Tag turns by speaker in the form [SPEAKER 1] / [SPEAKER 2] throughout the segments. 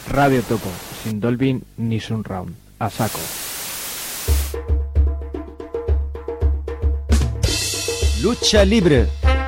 [SPEAKER 1] Radio Topo, sin Dolby ni Surround. A saco.
[SPEAKER 2] Lucha libre.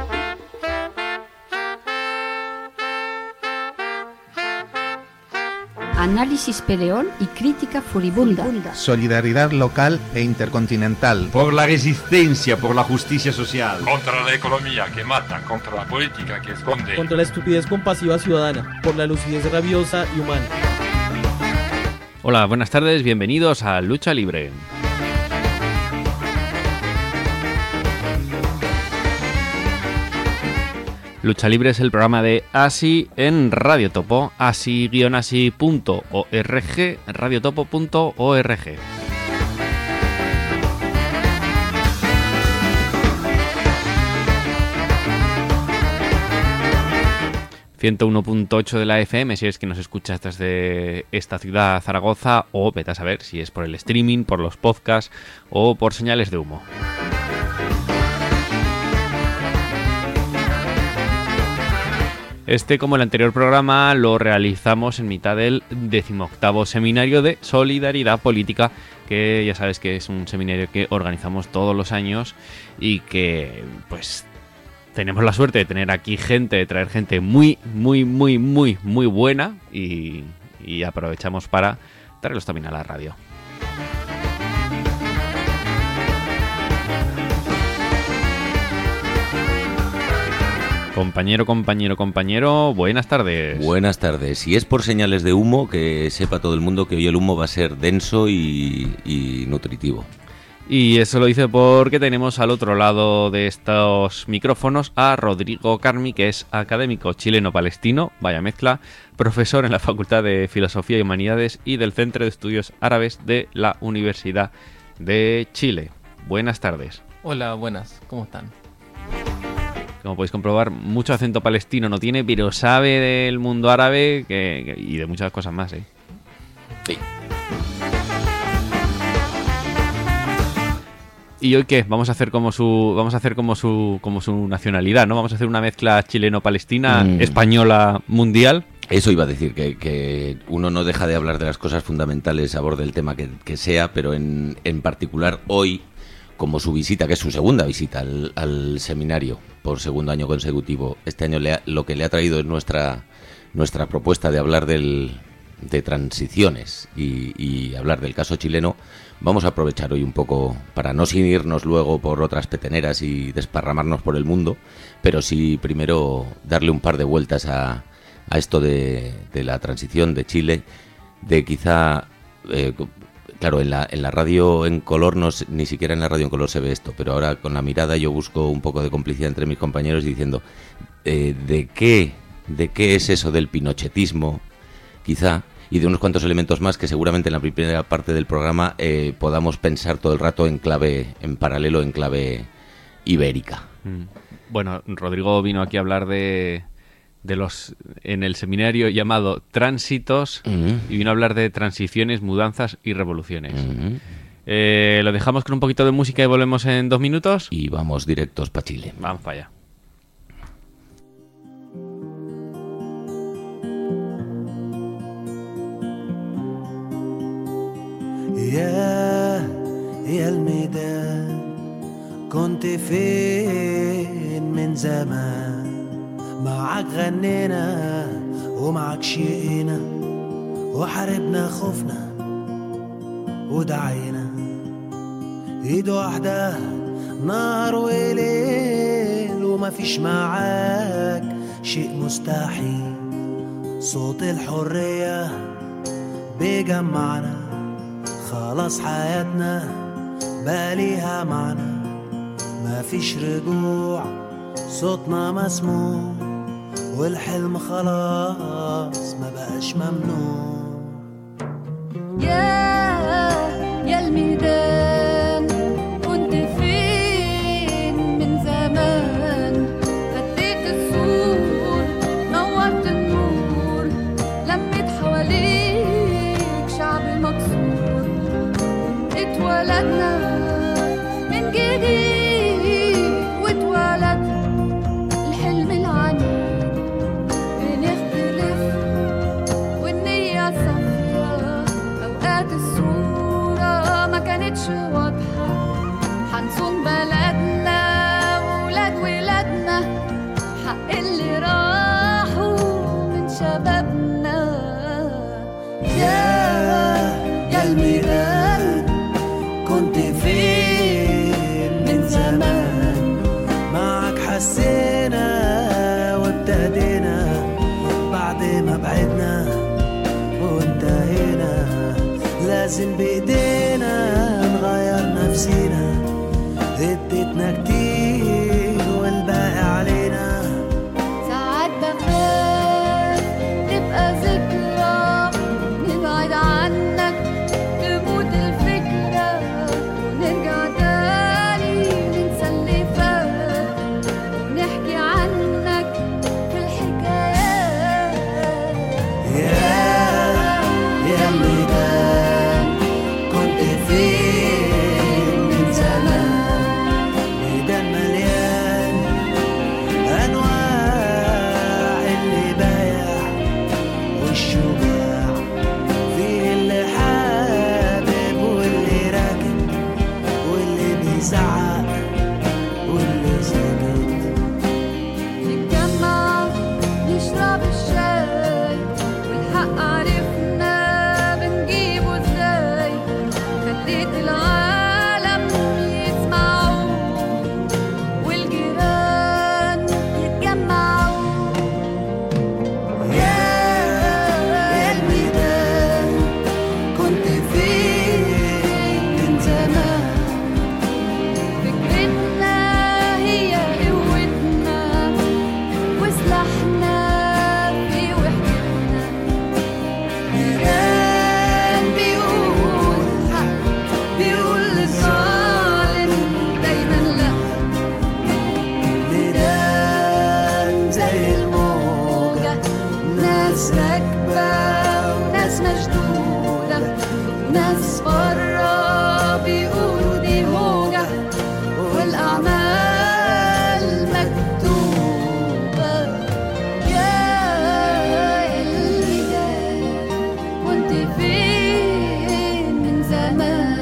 [SPEAKER 3] Análisis peleón y crítica furibunda.
[SPEAKER 4] Solidaridad local e intercontinental.
[SPEAKER 5] Por la resistencia, por la justicia social.
[SPEAKER 6] Contra la economía que mata, contra la política que esconde.
[SPEAKER 7] Contra la estupidez compasiva ciudadana, por la lucidez rabiosa y humana.
[SPEAKER 8] Hola, buenas tardes, bienvenidos a Lucha Libre. Lucha Libre es el programa de ASI en Radio Topo, asi-asi.org, radiotopo.org. ...101.8 de la FM, si es que nos escuchas desde esta ciudad, Zaragoza, o vete a saber si es por el streaming, por los podcasts o por señales de humo. Este, como el anterior programa, lo realizamos en mitad del 18º Seminario de Solidaridad Política, que ya sabes que es un seminario que organizamos todos los años y que, pues, tenemos la suerte de tener aquí gente, de traer gente muy buena y aprovechamos para traerlos también a la radio. Compañero, buenas tardes.
[SPEAKER 9] Buenas tardes. Si es por señales de humo, que sepa todo el mundo que hoy el humo va a ser denso y nutritivo.
[SPEAKER 8] Y eso lo dice porque tenemos al otro lado de estos micrófonos a Rodrigo Carmi, que es académico chileno-palestino, vaya mezcla, profesor en la Facultad de Filosofía y Humanidades y del Centro de Estudios Árabes de la Universidad de Chile. Buenas tardes.
[SPEAKER 10] Hola, buenas, ¿cómo están?
[SPEAKER 8] Como podéis comprobar, mucho acento palestino no tiene, pero sabe del mundo árabe y de muchas cosas más, ¿eh?
[SPEAKER 9] Sí.
[SPEAKER 8] ¿Y hoy qué? Vamos a hacer como su nacionalidad, ¿no? Vamos a hacer una mezcla chileno-palestina, española, mundial.
[SPEAKER 9] Eso iba a decir, que uno no deja de hablar de las cosas fundamentales a bordo del tema que sea, pero en particular hoy, como su visita, que es su segunda visita al seminario por segundo año consecutivo, este año lo que le ha traído es nuestra propuesta de hablar de transiciones y hablar del caso chileno. Vamos a aprovechar hoy un poco para no sin irnos luego por otras peteneras y desparramarnos por el mundo, pero sí primero darle un par de vueltas a esto de la transición de Chile, de quizá... Claro, en la radio en color, ni siquiera en la radio en color se ve esto, pero ahora con la mirada yo busco un poco de complicidad entre mis compañeros diciendo ¿de qué es eso del pinochetismo, quizá, y de unos cuantos elementos más que seguramente en la primera parte del programa podamos pensar todo el rato en paralelo, en clave ibérica.
[SPEAKER 8] Bueno, Rodrigo vino aquí a hablar en el seminario llamado Tránsitos, y vino a hablar de transiciones, mudanzas y revoluciones. Lo dejamos con un poquito de música y volvemos en 2 minutos.
[SPEAKER 9] Y vamos directos para Chile.
[SPEAKER 8] Vamos para allá.
[SPEAKER 11] يا الميدان كنت فين من زمان معك غنينا ومعك شقينا وحاربنا خوفنا ودعينا ايد واحدة نهار وليل وما فيش معاك شيء مستحيل صوت الحرية بيجمعنا خلاص حياتنا باليها معنى ما فيش رجوع صوتنا مسموع والحلم خلاص ما بقاش ممنوع
[SPEAKER 12] يا الميدان كنت فين من زمان فديت السور نورت النور لميت حواليك شعب مكسور اتولدنا من جديد واتولد الحلم العنيد بنختلف والنية
[SPEAKER 11] لازم بإيدينا نغير نفسينا، اديتنا كتير والباقي علينا.
[SPEAKER 12] ساعات بخاف تبقى ذكرى نبعد عنك تموت الفكرة ونرجع تاني ننسى اللي فات ونحكي عنك في الحكايات.
[SPEAKER 11] يا اللي كان كنت فين من زمان، ميدان مليان أنواع اللي بايع والشجاع، فيه اللي حابب واللي راكب واللي بيزعق واللي ساكت.
[SPEAKER 12] نتجمع نشرب الشاي والحق عرفنا بنجيبه ازاي، خليت العالم يسمعوا والجيران يتجمعوا.
[SPEAKER 11] يا الميدان كنت فين من زمان،
[SPEAKER 12] فكرتنا هي قوتنا وسلاحنا في وحدتنا.
[SPEAKER 11] كان بيقول حق،
[SPEAKER 12] بيقول للظالم دايما لا.
[SPEAKER 11] ميدان زي الموجة،
[SPEAKER 12] ناس راكبة وناس مشدودة، ناس برا بيقولوا دي هوجة والأعمال مكتوبة. يا اللي جاي كنت فين من زمان.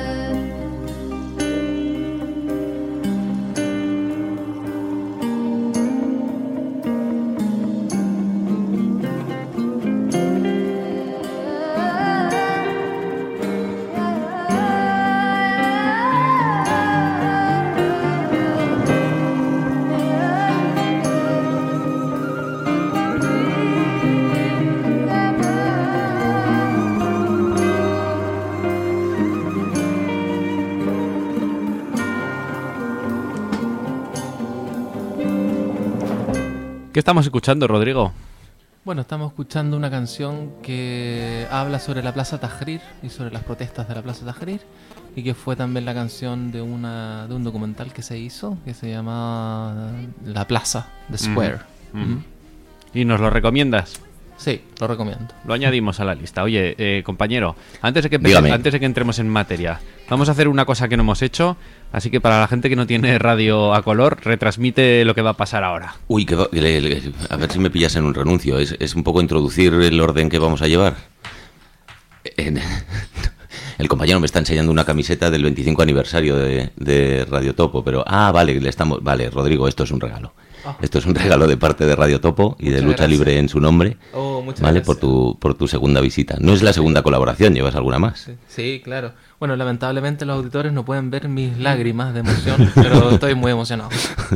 [SPEAKER 8] ¿Qué estamos escuchando, Rodrigo?
[SPEAKER 10] Bueno, estamos escuchando una canción que habla sobre la Plaza Tahrir y sobre las protestas de la Plaza Tahrir, y que fue también la canción de un documental que se hizo que se llama La Plaza, The Square.
[SPEAKER 8] ¿Y nos lo recomiendas?
[SPEAKER 10] Sí, lo recomiendo.
[SPEAKER 8] Lo añadimos a la lista. Oye, compañero, antes de que entremos en materia, vamos a hacer una cosa que no hemos hecho. Así que para la gente que no tiene radio a color, retransmite lo que va a pasar ahora.
[SPEAKER 9] Uy, a ver si me pillas en un renuncio. Es un poco introducir el orden que vamos a llevar. El compañero me está enseñando una camiseta del 25 aniversario de Radio Topo, pero... vale, vale, Rodrigo, esto es un regalo. Esto es un regalo de parte de Radio Topo y de Lucha Libre en su nombre. Vale, por tu segunda visita. No es la segunda colaboración, ¿llevas alguna más?
[SPEAKER 10] Sí, claro. Bueno, lamentablemente los auditores no pueden ver mis lágrimas de emoción, pero estoy muy emocionado.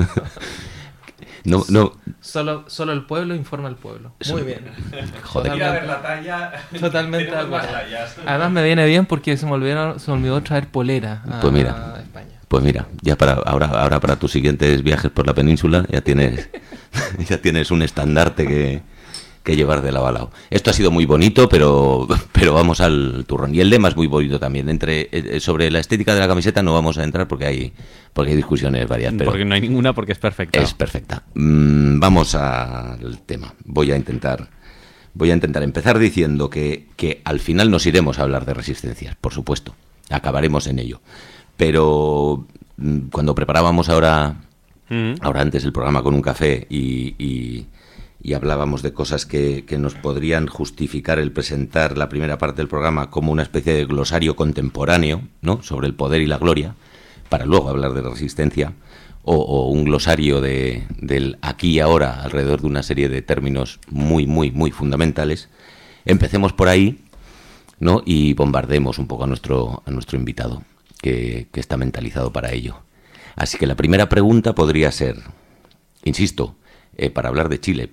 [SPEAKER 9] No.
[SPEAKER 10] Solo el pueblo informa al pueblo. Muy bien.
[SPEAKER 9] Joder.
[SPEAKER 6] Ir a ver la talla.
[SPEAKER 10] Totalmente. Además me viene bien porque se me olvidó traer polera a España.
[SPEAKER 9] Pues mira, ya ahora para tus siguientes viajes por la península ya tienes un estandarte que llevar de lado a lado. Esto ha sido muy bonito, pero vamos al turrón. Y el lema es muy bonito también. Sobre la estética de la camiseta no vamos a entrar porque hay discusiones varias. Pero
[SPEAKER 8] porque no hay ninguna, porque es perfecta.
[SPEAKER 9] Es perfecta. Vamos al tema. Voy a intentar empezar diciendo que al final nos iremos a hablar de resistencias, por supuesto. Acabaremos en ello. Pero cuando preparábamos ahora antes el programa con un café y hablábamos de cosas que nos podrían justificar el presentar la primera parte del programa como una especie de glosario contemporáneo, ¿no?, sobre el poder y la gloria, para luego hablar de la resistencia, o un glosario del aquí y ahora alrededor de una serie de términos muy, muy, muy fundamentales, empecemos por ahí, ¿no?, y bombardemos un poco a nuestro invitado, que está mentalizado para ello. Así que la primera pregunta podría ser, insisto, para hablar de Chile,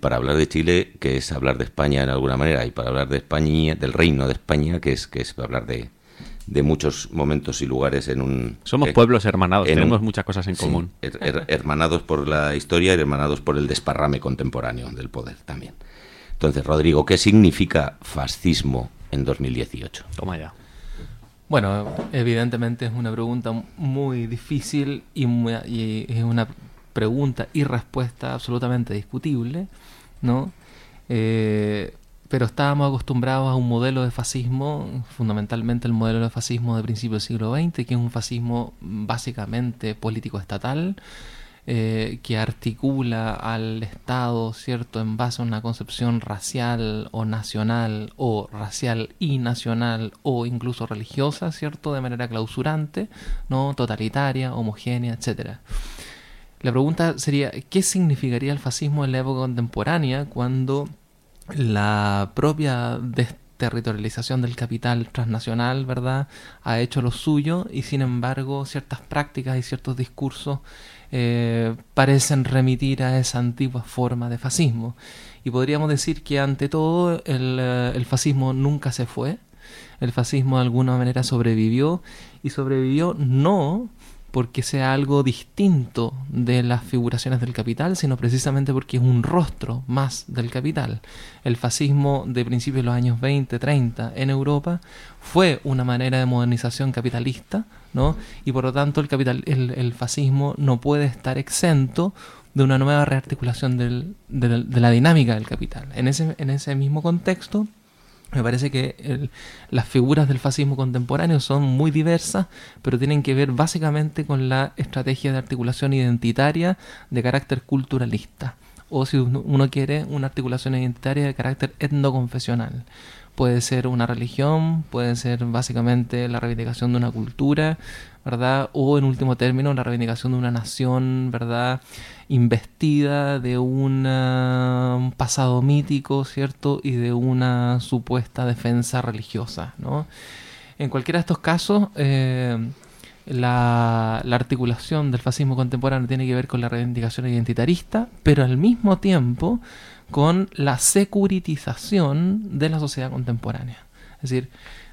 [SPEAKER 9] que es hablar de España en alguna manera, y para hablar de España, del Reino de España, que es hablar de de muchos momentos y lugares en un...
[SPEAKER 8] Somos pueblos hermanados, tenemos muchas cosas en común.
[SPEAKER 9] Hermanados por la historia y hermanados por el desparrame contemporáneo del poder también. Entonces, Rodrigo, ¿qué significa fascismo en 2018?
[SPEAKER 8] Toma ya.
[SPEAKER 10] Bueno, evidentemente es una pregunta muy difícil y es una pregunta y respuesta absolutamente discutible, ¿no? Pero estábamos acostumbrados a un modelo de fascismo, fundamentalmente el modelo de fascismo de principios del siglo XX, que es un fascismo básicamente político-estatal, que articula al Estado, ¿cierto?, en base a una concepción racial o nacional, o racial y nacional, o incluso religiosa, ¿cierto?, de manera clausurante, ¿no?, totalitaria, homogénea, etcétera. La pregunta sería, ¿qué significaría el fascismo en la época contemporánea cuando la propia desterritorialización del capital transnacional, ¿verdad?, ha hecho lo suyo y sin embargo ciertas prácticas y ciertos discursos parecen remitir a esa antigua forma de fascismo? Y podríamos decir que ante todo el fascismo nunca se fue, el fascismo de alguna manera sobrevivió, y sobrevivió no porque sea algo distinto de las figuraciones del capital, sino precisamente porque es un rostro más del capital. El fascismo de principios de los años 20, 30 en Europa fue una manera de modernización capitalista, ¿no? Y por lo tanto el fascismo no puede estar exento de una nueva rearticulación de la dinámica del capital. En ese mismo contexto, me parece que las figuras del fascismo contemporáneo son muy diversas, pero tienen que ver básicamente con la estrategia de articulación identitaria de carácter culturalista, o si uno quiere, una articulación identitaria de carácter etnoconfesional. Puede ser una religión, puede ser básicamente la reivindicación de una cultura, ¿verdad? O en último término, la reivindicación de una nación, ¿verdad?, investida de un pasado mítico, ¿cierto?, y de una supuesta defensa religiosa, ¿no? En cualquiera de estos casos, la articulación del fascismo contemporáneo tiene que ver con la reivindicación identitarista, pero al mismo tiempo con la securitización de la sociedad contemporánea. Es decir,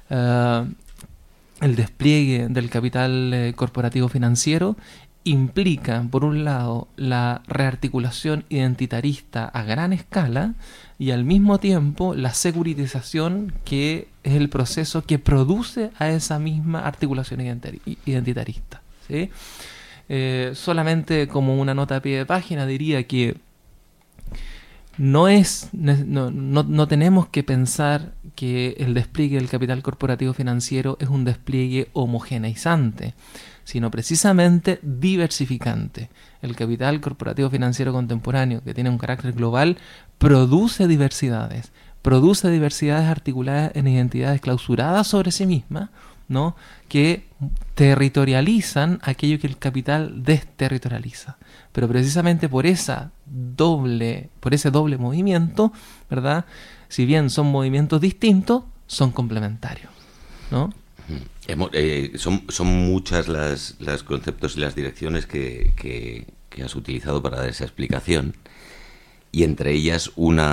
[SPEAKER 10] el despliegue del capital corporativo financiero implica, por un lado, la rearticulación identitarista a gran escala y al mismo tiempo la securitización, que es el proceso que produce a esa misma articulación identitarista, ¿sí? Solamente como una nota a pie de página diría que no tenemos que pensar que el despliegue del capital corporativo financiero es un despliegue homogeneizante, sino precisamente diversificante. El capital corporativo financiero contemporáneo, que tiene un carácter global, produce diversidades articuladas en identidades clausuradas sobre sí mismas, ¿no?, que territorializan aquello que el capital desterritorializa. Pero precisamente por ese doble movimiento, ¿verdad?, si bien son movimientos distintos, son complementarios, ¿no?
[SPEAKER 9] Son muchas las conceptos y las direcciones que has utilizado para dar esa explicación, y entre ellas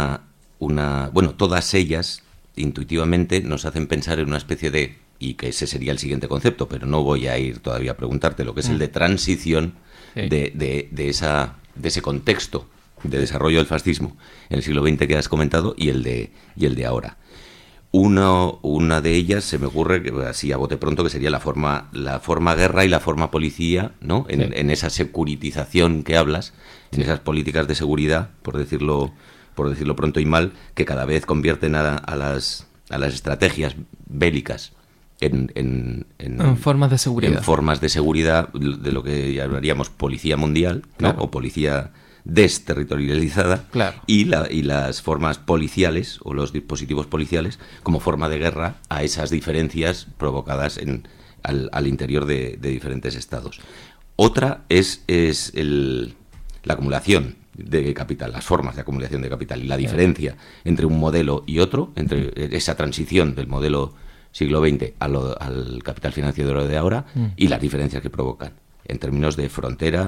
[SPEAKER 9] todas ellas intuitivamente nos hacen pensar en una especie de, y que ese sería el siguiente concepto, pero no voy a ir todavía a preguntarte, lo que es el de transición, sí, de ese contexto de desarrollo del fascismo en el siglo XX que has comentado y el de ahora. Una de ellas se me ocurre, que así a bote pronto, que sería la forma guerra y la forma policía, ¿no? En esa securitización que hablas, en esas políticas de seguridad, por decirlo pronto y mal, que cada vez convierten a las estrategias bélicas en
[SPEAKER 10] formas de seguridad.
[SPEAKER 9] En formas de seguridad de lo que llamaríamos policía mundial, ¿no? Claro. O policía desterritorializada, claro. Y las formas policiales o los dispositivos policiales como forma de guerra a esas diferencias provocadas al interior de diferentes estados. Otra es la acumulación de capital, las formas de acumulación de capital y la diferencia entre un modelo y otro, entre esa transición del modelo siglo XX al capital financiero de ahora y las diferencias que provocan en términos de frontera,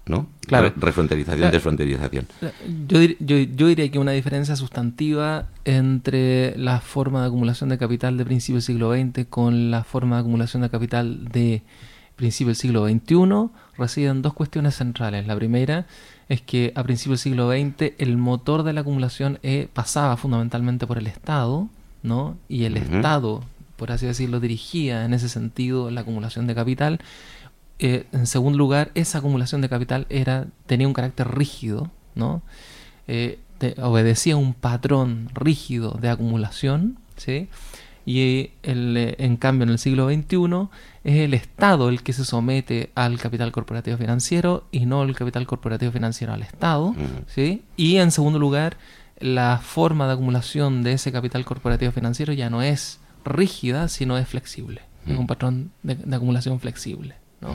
[SPEAKER 9] ¿no?
[SPEAKER 10] Claro.
[SPEAKER 9] Refronterización,
[SPEAKER 10] Claro.
[SPEAKER 9] desfronterización.
[SPEAKER 10] Yo diría que una diferencia sustantiva entre la forma de acumulación de capital de principio del siglo XX con la forma de acumulación de capital de principio del siglo XXI reside en dos cuestiones centrales. La primera es que a principios del siglo XX el motor de la acumulación pasaba fundamentalmente por el Estado, ¿no? Y el Estado, por así decirlo, dirigía en ese sentido la acumulación de capital. En segundo lugar, esa acumulación de capital tenía un carácter rígido, ¿no? Obedecía un patrón rígido de acumulación, ¿sí? Y en cambio en el siglo XXI es el Estado el que se somete al capital corporativo financiero y no el capital corporativo financiero al Estado, ¿sí? Y en segundo lugar, la forma de acumulación de ese capital corporativo financiero ya no es rígida, sino es flexible. Es un patrón de acumulación flexible, ¿no?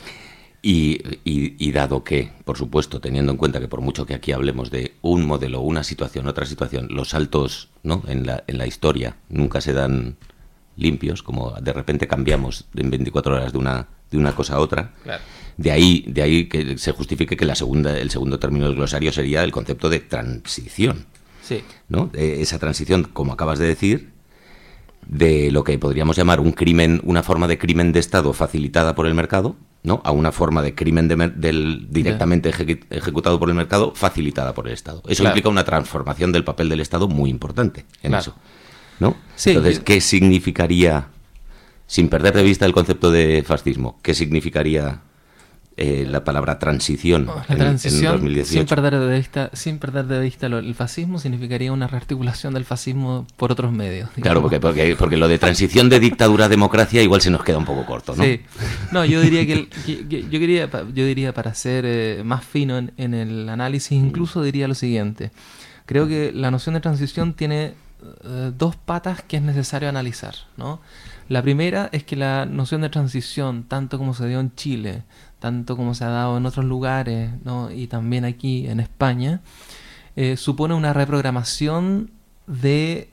[SPEAKER 9] Y dado que, por supuesto, teniendo en cuenta que por mucho que aquí hablemos de un modelo, una situación, otra situación, los saltos, ¿no?, en la historia nunca se dan limpios, como de repente cambiamos en 24 horas de una cosa a otra.
[SPEAKER 10] Claro.
[SPEAKER 9] De ahí que se justifique que el segundo término del glosario sería el concepto de transición.
[SPEAKER 10] Sí.
[SPEAKER 9] ¿No? Esa transición, como acabas de decir, de lo que podríamos llamar un crimen, una forma de crimen de Estado facilitada por el mercado, ¿no?, a una forma de crimen directamente ejecutado por el mercado facilitada por el Estado. Eso
[SPEAKER 10] Claro.
[SPEAKER 9] implica una transformación del papel del Estado muy importante en
[SPEAKER 10] Claro.
[SPEAKER 9] eso, ¿no?
[SPEAKER 10] Sí,
[SPEAKER 9] Entonces, ¿qué significaría, sin perder de vista el concepto de fascismo, qué significaría la palabra transición,
[SPEAKER 10] La transición,
[SPEAKER 9] en 2018?
[SPEAKER 10] sin perder de vista el fascismo, significaría una rearticulación del fascismo por otros medios.
[SPEAKER 9] Claro,
[SPEAKER 10] digamos.
[SPEAKER 9] porque lo de transición de dictadura a democracia igual se nos queda un poco corto, ¿no?
[SPEAKER 10] Sí. No, yo diría yo diría para ser más fino en el análisis, incluso diría lo siguiente. Creo que la noción de transición tiene dos patas que es necesario analizar, ¿no? La primera es que la noción de transición, tanto como se dio en Chile, tanto como se ha dado en otros lugares, ¿no?, y también aquí en España, supone una reprogramación de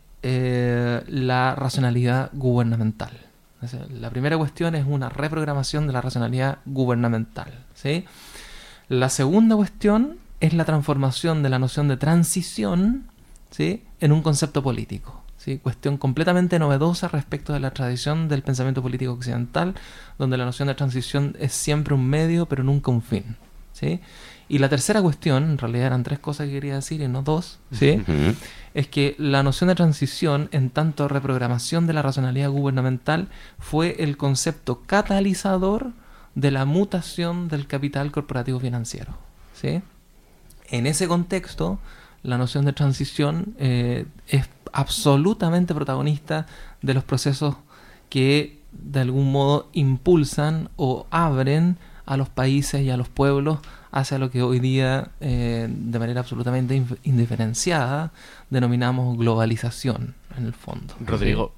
[SPEAKER 10] la racionalidad gubernamental. O sea, la primera cuestión es una reprogramación de la racionalidad gubernamental, ¿sí? La segunda cuestión es la transformación de la noción de transición, ¿sí?, en un concepto político. ¿Sí? Cuestión completamente novedosa respecto de la tradición del pensamiento político occidental, donde la noción de transición es siempre un medio, pero nunca un fin, ¿sí? Y la tercera cuestión, en realidad eran tres cosas que quería decir y no dos, ¿sí? Es que la noción de transición, en tanto reprogramación de la racionalidad gubernamental, fue el concepto catalizador de la mutación del capital corporativo financiero, ¿sí? En ese contexto, la noción de transición es absolutamente protagonista de los procesos que de algún modo impulsan o abren a los países y a los pueblos hacia lo que hoy día de manera absolutamente indiferenciada denominamos globalización en el fondo.
[SPEAKER 8] Rodrigo,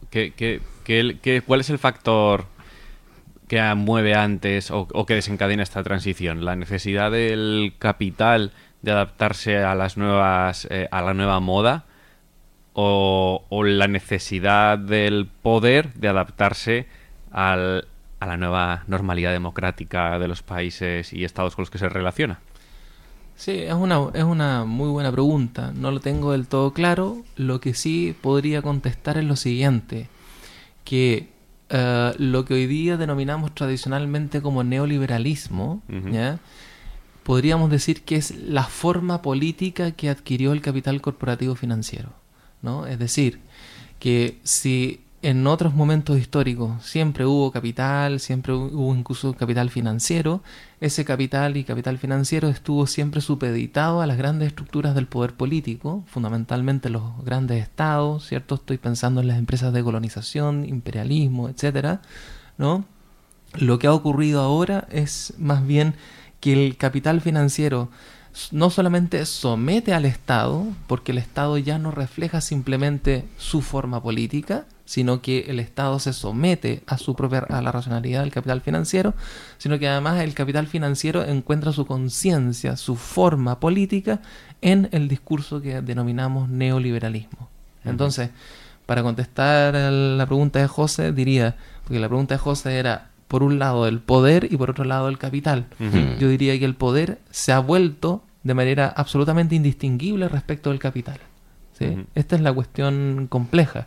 [SPEAKER 8] ¿cuál es el factor que mueve antes o que desencadena esta transición? ¿La necesidad del capital de adaptarse a las nuevas a la nueva moda o la necesidad del poder de adaptarse a la nueva normalidad democrática de los países y estados con los que se relaciona?
[SPEAKER 10] Sí, es una muy buena pregunta. No lo tengo del todo claro. Lo que sí podría contestar es lo siguiente, que lo que hoy día denominamos tradicionalmente como neoliberalismo, ¿ya?, podríamos decir que es la forma política que adquirió el capital corporativo financiero, ¿no? Es decir, que si en otros momentos históricos siempre hubo capital, siempre hubo incluso capital financiero, ese capital y capital financiero estuvo siempre supeditado a las grandes estructuras del poder político, fundamentalmente los grandes estados, ¿cierto? Estoy pensando en las empresas de colonización, imperialismo, etcétera, ¿no? Lo que ha ocurrido ahora es más bien que el capital financiero no solamente somete al Estado, porque el Estado ya no refleja simplemente su forma política, sino que el Estado se somete a la racionalidad del capital financiero, sino que además el capital financiero encuentra su conciencia, su forma política en el discurso que denominamos neoliberalismo. Entonces, para contestar a la pregunta de José, diría, porque la pregunta de José era por un lado el poder y por otro lado el capital. Yo diría que el poder se ha vuelto de manera absolutamente indistinguible respecto del capital. ¿Sí? Esta es la cuestión compleja,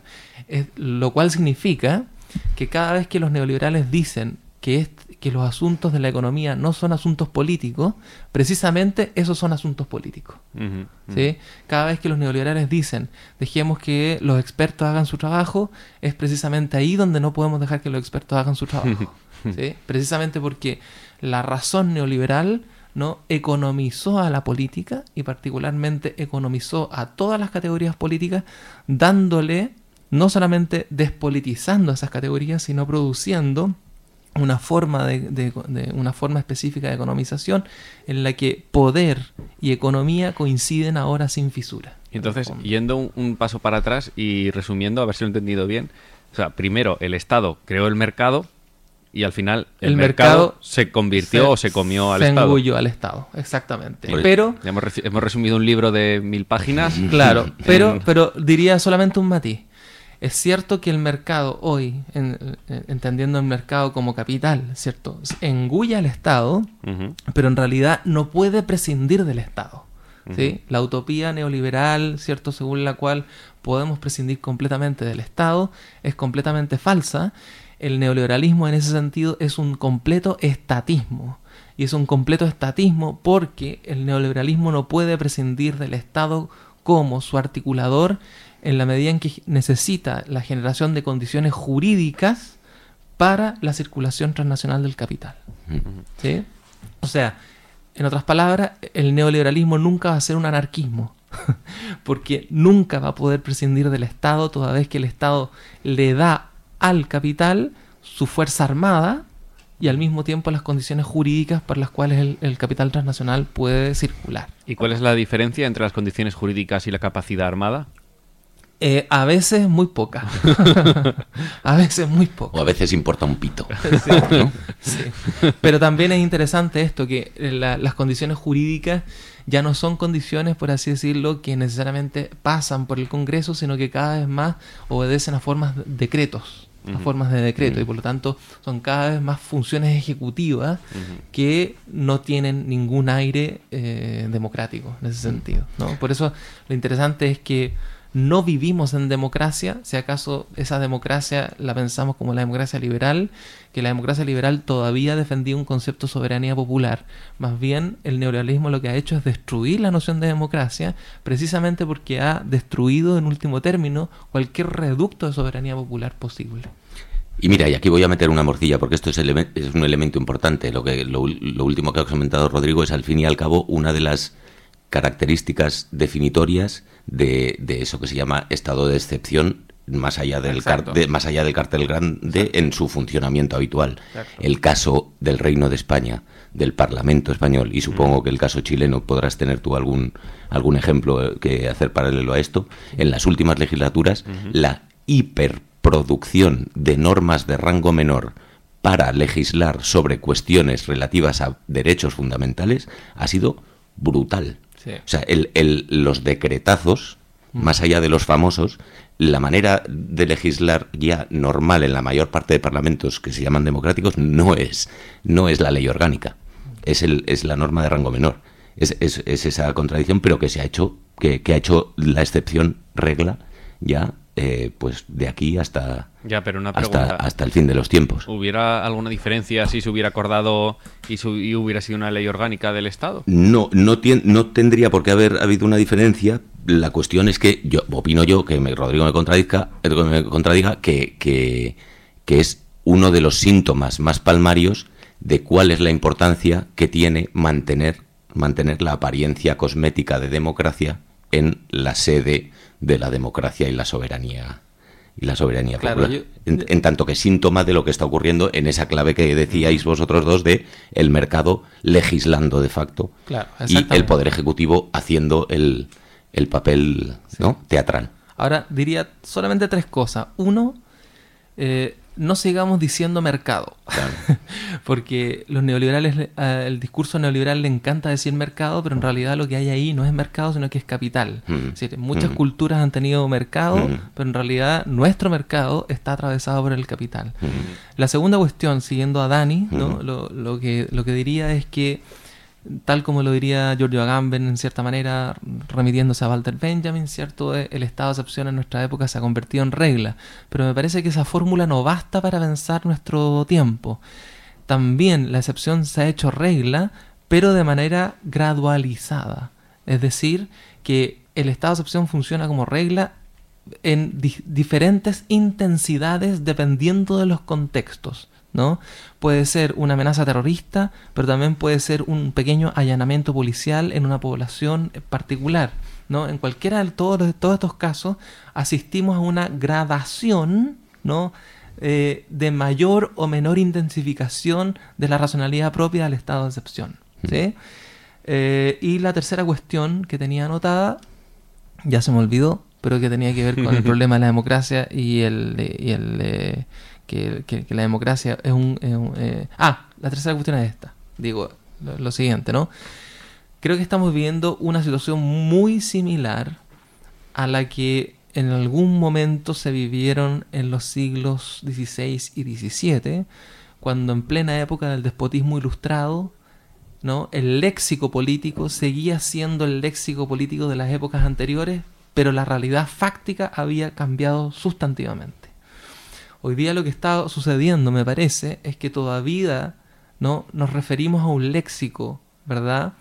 [SPEAKER 10] lo cual significa que cada vez que los neoliberales dicen que los asuntos de la economía no son asuntos políticos, precisamente esos son asuntos políticos. ¿Sí? Cada vez que los neoliberales dicen dejemos que los expertos hagan su trabajo, es precisamente ahí donde no podemos dejar que los expertos hagan su trabajo. ¿Sí? Precisamente porque la razón neoliberal no economizó a la política y particularmente economizó a todas las categorías políticas, dándole, no solamente despolitizando esas categorías, sino produciendo una forma una forma específica de economización en la que poder y economía coinciden ahora sin fisura.
[SPEAKER 8] Entonces, yendo un paso para atrás y resumiendo, a ver si lo he entendido bien, o sea, primero el Estado creó el mercado y al final el mercado se convirtió o se comió al Estado.
[SPEAKER 10] Se engulló al Estado, exactamente. Pero
[SPEAKER 8] ya hemos resumido un libro de 1000 páginas.
[SPEAKER 10] Claro, pero diría solamente un matiz. Es cierto que el mercado hoy, entendiendo el mercado como capital, ¿cierto?, engulla al Estado, pero en realidad no puede prescindir del Estado. ¿Sí? La utopía neoliberal, ¿cierto?, según la cual podemos prescindir completamente del Estado, es completamente falsa. El neoliberalismo en ese sentido es un completo estatismo. Y es un completo estatismo porque el neoliberalismo no puede prescindir del Estado como su articulador en la medida en que necesita la generación de condiciones jurídicas para la circulación transnacional del capital. ¿Sí? O sea, en otras palabras, el neoliberalismo nunca va a ser un anarquismo, porque nunca va a poder prescindir del Estado toda vez que el Estado le da al capital su fuerza armada y al mismo tiempo las condiciones jurídicas por las cuales el capital transnacional puede circular.
[SPEAKER 8] ¿Y cuál es la diferencia entre las condiciones jurídicas y la capacidad armada?
[SPEAKER 10] A veces muy poca. A veces muy poca.
[SPEAKER 9] O a veces importa un pito.
[SPEAKER 10] Sí, ¿no? Sí. Pero también es interesante esto, que las condiciones jurídicas ya no son condiciones, por así decirlo, que necesariamente pasan por el Congreso, sino que cada vez más obedecen a formas de decretos. A formas de decreto, y por lo tanto son cada vez más funciones ejecutivas que no tienen ningún aire democrático en ese sentido, ¿no? Por eso lo interesante es que no vivimos en democracia, si acaso esa democracia la pensamos como la democracia liberal, que la democracia liberal todavía defendía un concepto de soberanía popular. Más bien el neoliberalismo lo que ha hecho es destruir la noción de democracia, precisamente porque ha destruido en último término cualquier reducto de soberanía popular posible.
[SPEAKER 9] Y mira, y aquí voy a meter una morcilla, porque esto es un elemento importante. Lo último que ha comentado Rodrigo es, al fin y al cabo, una de las características definitorias de eso que se llama estado de excepción, más allá del cartel grande en su funcionamiento habitual. Exacto. El caso del Reino de España, del Parlamento español, y supongo que el caso chileno podrás tener tú algún ejemplo que hacer paralelo a esto. En las últimas legislaturas, la hiperproducción de normas de rango menor para legislar sobre cuestiones relativas a derechos fundamentales ha sido brutal. Sí. O sea, los decretazos, más allá de los famosos, la manera de legislar ya normal en la mayor parte de parlamentos que se llaman democráticos no es la ley orgánica, es la norma de rango menor. Es esa contradicción, pero que se ha hecho, que ha hecho la excepción regla ya, pues de aquí hasta el fin de los tiempos.
[SPEAKER 8] ¿Hubiera alguna diferencia si se hubiera acordado y hubiera sido una ley orgánica del Estado?
[SPEAKER 9] No tendría por qué haber habido una diferencia. La cuestión es que opino que Rodrigo me contradiga que es uno de los síntomas más palmarios de cuál es la importancia que tiene mantener la apariencia cosmética de democracia en la sede de la democracia y la soberanía popular. En tanto que síntoma de lo que está ocurriendo en esa clave que decíais vosotros dos de el mercado legislando de facto, y el poder ejecutivo haciendo el papel, ¿no?, teatral.
[SPEAKER 10] Ahora diría solamente tres cosas. Uno, no sigamos diciendo mercado.
[SPEAKER 9] Claro.
[SPEAKER 10] Porque los neoliberales, el discurso neoliberal le encanta decir mercado, pero en realidad lo que hay ahí no es mercado, sino que es capital. Es decir, muchas culturas han tenido mercado, pero en realidad nuestro mercado está atravesado por el capital. La segunda cuestión, siguiendo a Dani, ¿no? lo que diría es que, tal como lo diría Giorgio Agamben en cierta manera, remitiéndose a Walter Benjamin, ¿cierto? El estado de excepción en nuestra época se ha convertido en regla, pero me parece que esa fórmula no basta para pensar nuestro tiempo. También la excepción se ha hecho regla, pero de manera gradualizada, es decir, que el estado de excepción funciona como regla en diferentes intensidades dependiendo de los contextos, ¿no? Puede ser una amenaza terrorista, pero también puede ser un pequeño allanamiento policial en una población particular, ¿no? En cualquiera de todos estos casos asistimos a una gradación, ¿no? De mayor o menor intensificación de la racionalidad propia del estado de excepción, ¿sí? Y la tercera cuestión que tenía anotada, ya se me olvidó, pero que tenía que ver con el problema de la democracia y que la democracia es la tercera cuestión es esta. Digo, lo siguiente, ¿no? Creo que estamos viviendo una situación muy similar a la que en algún momento se vivieron en los siglos XVI y XVII, cuando en plena época del despotismo ilustrado, ¿no? El léxico político seguía siendo el léxico político de las épocas anteriores, pero la realidad fáctica había cambiado sustantivamente. Hoy día lo que está sucediendo, me parece, es que todavía, ¿no? Nos referimos a un léxico, ¿verdad?,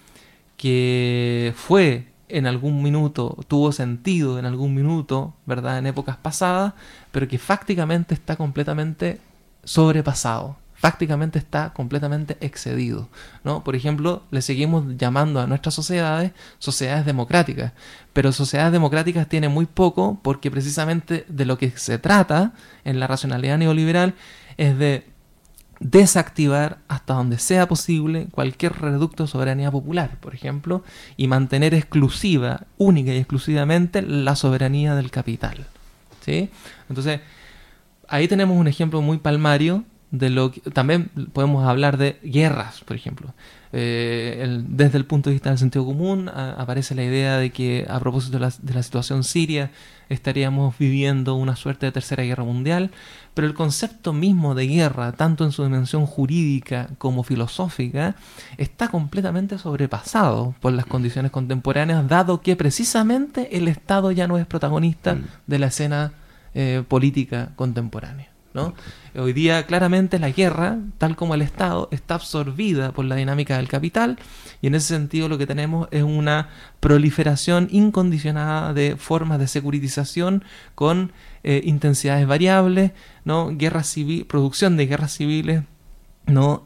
[SPEAKER 10] que fue en algún minuto, tuvo sentido en algún minuto, ¿verdad?, en épocas pasadas, pero que fácticamente está completamente sobrepasado, fácticamente está completamente excedido, ¿no? Por ejemplo, le seguimos llamando a nuestras sociedades democráticas, pero sociedades democráticas tiene muy poco, porque precisamente de lo que se trata en la racionalidad neoliberal es de desactivar hasta donde sea posible cualquier reducto de soberanía popular, por ejemplo, y mantener exclusiva, única y exclusivamente la soberanía del capital, ¿sí? Entonces, ahí tenemos un ejemplo muy palmario de lo que también podemos hablar de guerras, por ejemplo. Desde el punto de vista del sentido común aparece la idea de que, a propósito de la situación siria, estaríamos viviendo una suerte de tercera guerra mundial, pero el concepto mismo de guerra, tanto en su dimensión jurídica como filosófica, está completamente sobrepasado por las condiciones contemporáneas, dado que precisamente el Estado ya no es protagonista de la escena política contemporánea, ¿no? Hoy día claramente la guerra, tal como el Estado, está absorbida por la dinámica del capital, y en ese sentido lo que tenemos es una proliferación incondicionada de formas de securitización con intensidades variables, ¿no? Guerra civil, producción de guerras civiles, ¿no?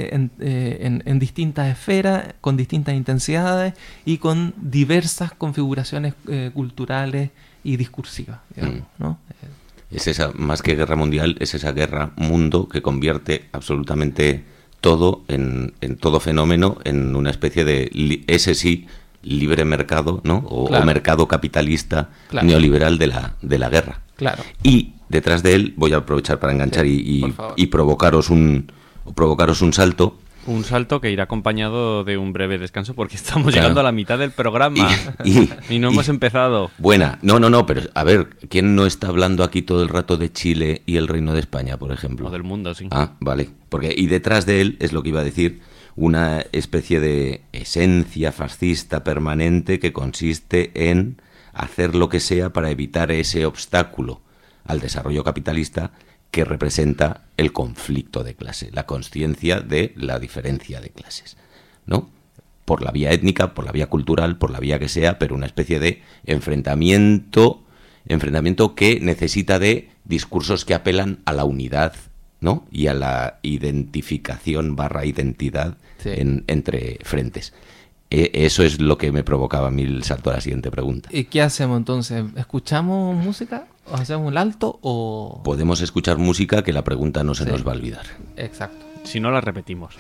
[SPEAKER 10] En distintas esferas, con distintas intensidades y con diversas configuraciones culturales y discursivas, digamos, ¿no?
[SPEAKER 9] Es esa, más que guerra mundial, es esa guerra mundo que convierte absolutamente todo en todo fenómeno en una especie de, ese sí, libre mercado, ¿no? O mercado capitalista neoliberal de la guerra.
[SPEAKER 10] Claro.
[SPEAKER 9] Y detrás de él, voy a aprovechar para enganchar y provocaros un salto.
[SPEAKER 8] Un salto que irá acompañado de un breve descanso, porque estamos llegando a la mitad del programa y no hemos empezado.
[SPEAKER 9] Buena, no, pero a ver, ¿quién no está hablando aquí todo el rato de Chile y el Reino de España, por ejemplo?
[SPEAKER 8] O del mundo, sí.
[SPEAKER 9] Ah, vale. Y detrás de él, es lo que iba a decir, una especie de esencia fascista permanente que consiste en hacer lo que sea para evitar ese obstáculo al desarrollo capitalista que representa el conflicto de clase, la consciencia de la diferencia de clases, ¿no? Por la vía étnica, por la vía cultural, por la vía que sea, pero una especie de enfrentamiento que necesita de discursos que apelan a la unidad, ¿no? Y a la identificación / identidad entre frentes. Eso es lo que me provocaba a mí el salto a la siguiente pregunta.
[SPEAKER 10] ¿Y qué hacemos entonces? ¿Escuchamos música? ¿O hacemos un alto? ¿O
[SPEAKER 9] podemos escuchar música, que la pregunta no se nos va a olvidar?
[SPEAKER 10] Exacto.
[SPEAKER 8] Si no, la repetimos.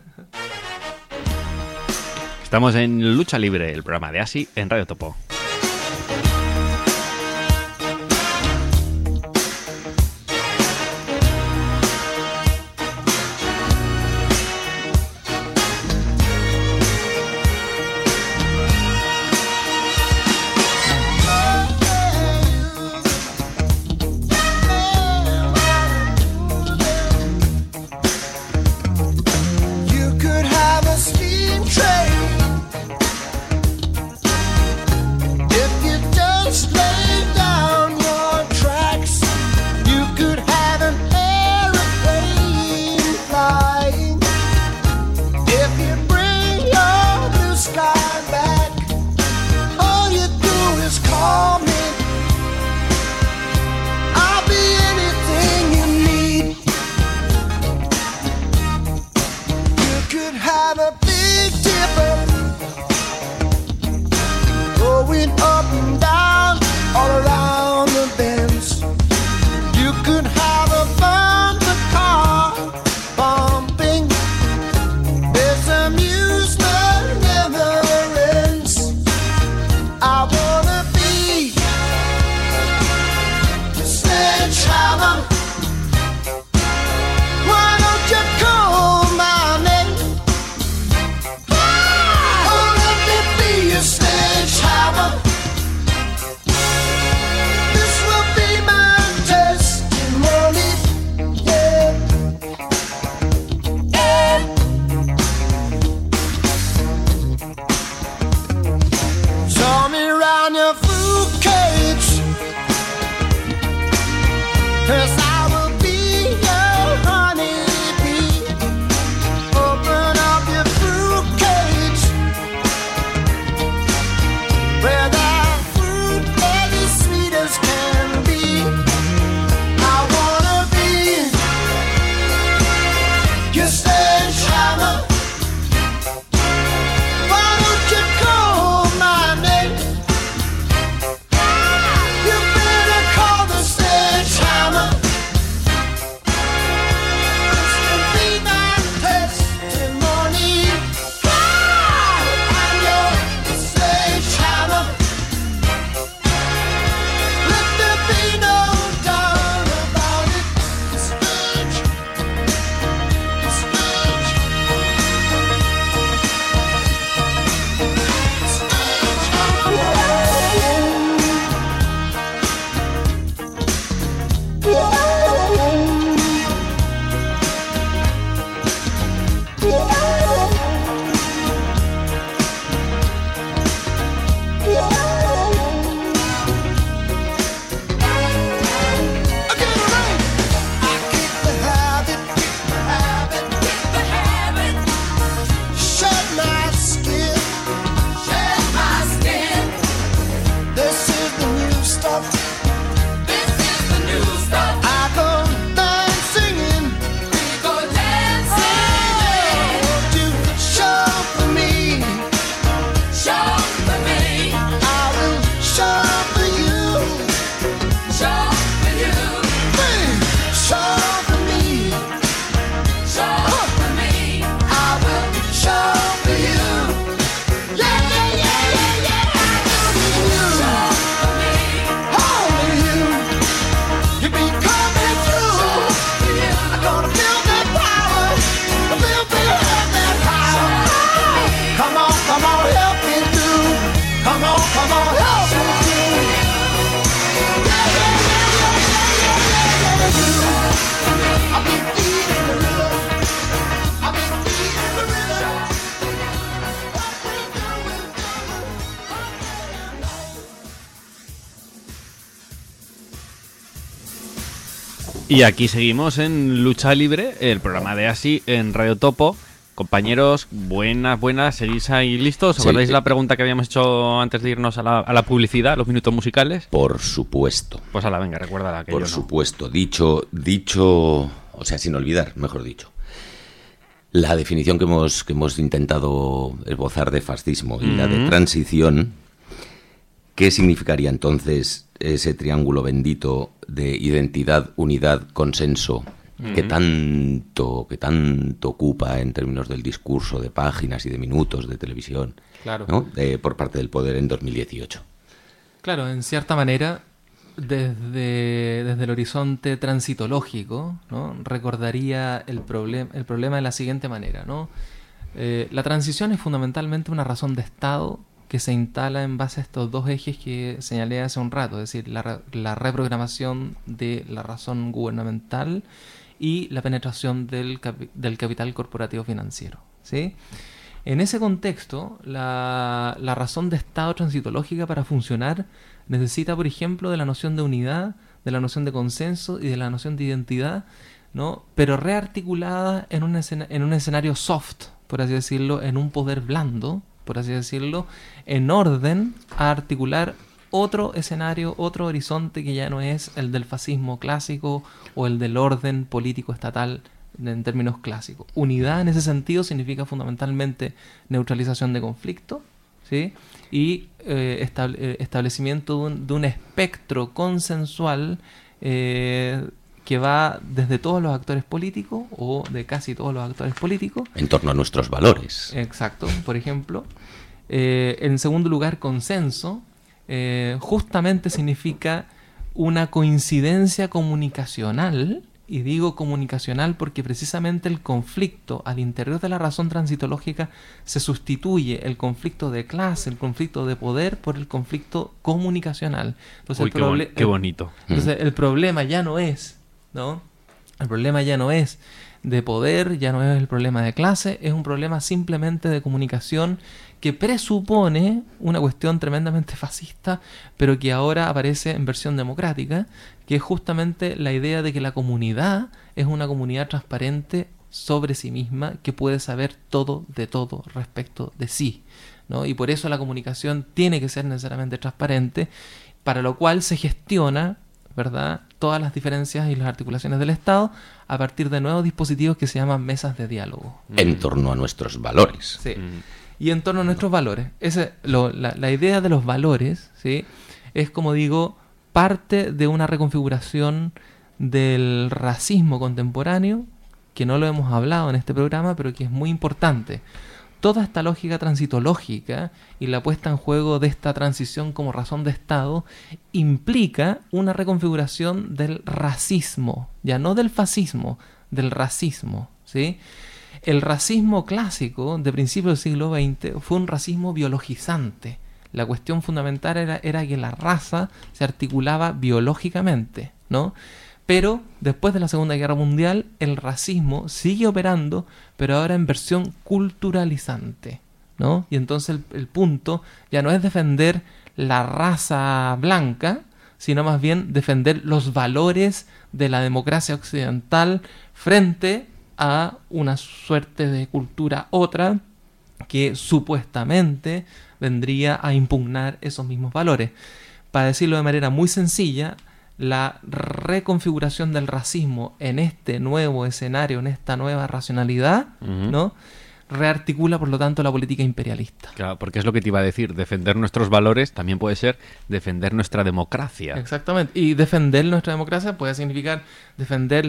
[SPEAKER 8] Estamos en Lucha Libre, el programa de Asi en Radio Topo. Y aquí seguimos en Lucha Libre, el programa de Así en Radio Topo. Compañeros, buenas, ¿seguís ahí listos? ¿Os acordáis la pregunta que habíamos hecho antes de irnos a la publicidad, los minutos musicales?
[SPEAKER 9] Por supuesto.
[SPEAKER 8] Pues venga, recuérdala. Que
[SPEAKER 9] Por
[SPEAKER 8] yo no.
[SPEAKER 9] supuesto, dicho, o sea, sin olvidar, mejor dicho. La definición que hemos intentado esbozar de fascismo y la de transición, ¿qué significaría entonces ese triángulo bendito de identidad, unidad, consenso, que tanto ocupa en términos del discurso, de páginas y de minutos de televisión,
[SPEAKER 10] claro,
[SPEAKER 9] ¿no? Por parte del poder en 2018?
[SPEAKER 10] Claro, en cierta manera, desde el horizonte transitológico, ¿no? Recordaría el problema de la siguiente manera, ¿no? La transición es fundamentalmente una razón de Estado que se instala en base a estos dos ejes que señalé hace un rato, es decir, la reprogramación de la razón gubernamental y la penetración del capital corporativo financiero, ¿sí? En ese contexto, la razón de Estado transitológica para funcionar necesita, por ejemplo, de la noción de unidad, de la noción de consenso y de la noción de identidad, ¿no? Pero rearticulada en un escenario soft, por así decirlo, en un poder blando, por así decirlo, en orden a articular otro escenario, otro horizonte que ya no es el del fascismo clásico o el del orden político estatal en términos clásicos. Unidad en ese sentido significa fundamentalmente neutralización de conflicto, ¿sí? Y establecimiento de un espectro consensual que va desde todos los actores políticos o de casi todos los actores políticos.
[SPEAKER 9] En torno a nuestros valores.
[SPEAKER 10] Exacto, por ejemplo. En segundo lugar, consenso. Justamente significa una coincidencia comunicacional, y digo comunicacional porque precisamente el conflicto al interior de la razón transitológica se sustituye el conflicto de clase, el conflicto de poder por el conflicto comunicacional. Entonces,
[SPEAKER 8] qué bonito.
[SPEAKER 10] Entonces el problema ya no es, ¿no? El problema ya no es de poder, ya no es el problema de clase, es un problema simplemente de comunicación que presupone una cuestión tremendamente fascista, pero que ahora aparece en versión democrática, que es justamente la idea de que la comunidad es una comunidad transparente sobre sí misma, que puede saber todo de todo respecto de sí, ¿no? Y por eso la comunicación tiene que ser necesariamente transparente, para lo cual se gestiona, ¿verdad?, todas las diferencias y las articulaciones del Estado a partir de nuevos dispositivos que se llaman mesas de diálogo.
[SPEAKER 9] En torno a nuestros valores.
[SPEAKER 10] Sí. Y en torno a nuestros valores. La idea de los valores, ¿sí?, es, como digo, parte de una reconfiguración del racismo contemporáneo, que no lo hemos hablado en este programa, pero que es muy importante. Toda esta lógica transitológica y la puesta en juego de esta transición como razón de Estado implica una reconfiguración del racismo, ya no del fascismo, del racismo, ¿sí? El racismo clásico de principios del siglo XX fue un racismo biologizante. La cuestión fundamental era que la raza se articulaba biológicamente, ¿no? Pero después de la Segunda Guerra Mundial, el racismo sigue operando, pero ahora en versión culturalizante, ¿no? Y entonces el punto ya no es defender la raza blanca, sino más bien defender los valores de la democracia occidental frente a una suerte de cultura otra que supuestamente vendría a impugnar esos mismos valores. Para decirlo de manera muy sencilla, la reconfiguración del racismo en este nuevo escenario, en esta nueva racionalidad, ¿no?, rearticula, por lo tanto, la política imperialista.
[SPEAKER 8] Claro, porque es lo que te iba a decir, defender nuestros valores también puede ser defender nuestra democracia.
[SPEAKER 10] Exactamente, y defender nuestra democracia puede significar defender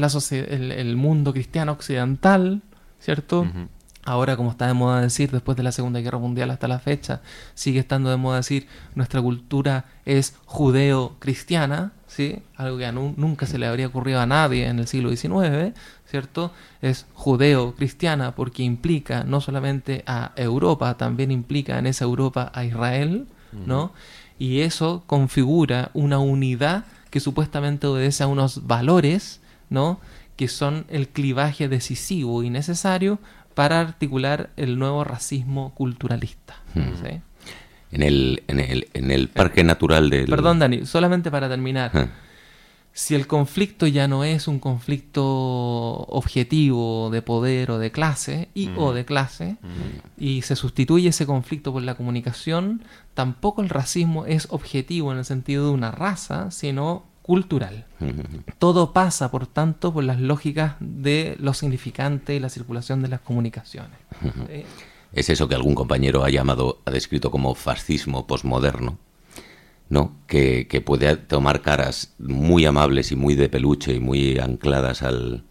[SPEAKER 10] el mundo cristiano occidental, ¿cierto? Ahora, como está de moda decir, después de la Segunda Guerra Mundial hasta la fecha, sigue estando de moda decir, nuestra cultura es judeo-cristiana, ¿sí? Algo que nunca se le habría ocurrido a nadie en el siglo XIX, ¿cierto? Es judeo-cristiana porque implica no solamente a Europa, también implica en esa Europa a Israel, ¿no? Y eso configura una unidad que supuestamente obedece a unos valores, ¿no?, que son el clivaje decisivo y necesario para articular el nuevo racismo culturalista. ¿Sí?
[SPEAKER 9] En el parque natural del...
[SPEAKER 10] Perdón, Dani, solamente para terminar. si el conflicto ya no es un conflicto objetivo de poder o de clase, o de clase, y se sustituye ese conflicto por la comunicación, tampoco el racismo es objetivo en el sentido de una raza, sino cultural. Todo pasa, por tanto, por las lógicas de lo significante y la circulación de las comunicaciones.
[SPEAKER 9] Es eso que algún compañero ha descrito como fascismo posmoderno, ¿no? Que puede tomar caras muy amables y muy de peluche y muy ancladas al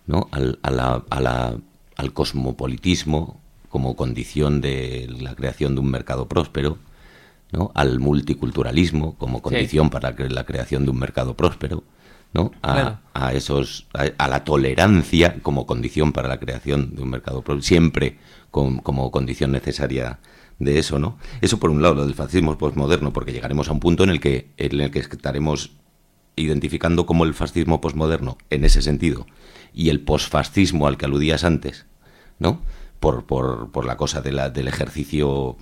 [SPEAKER 9] cosmopolitismo como condición de la creación de un mercado próspero, ¿no? Al multiculturalismo como condición para la creación de un mercado próspero, ¿no? A la tolerancia como condición para la creación de un mercado próspero, siempre como condición necesaria de eso, ¿no? Eso por un lado, lo del fascismo posmoderno, porque llegaremos a un punto en el que estaremos identificando como el fascismo posmoderno, en ese sentido, y el posfascismo al que aludías antes, ¿no? Por la cosa del ejercicio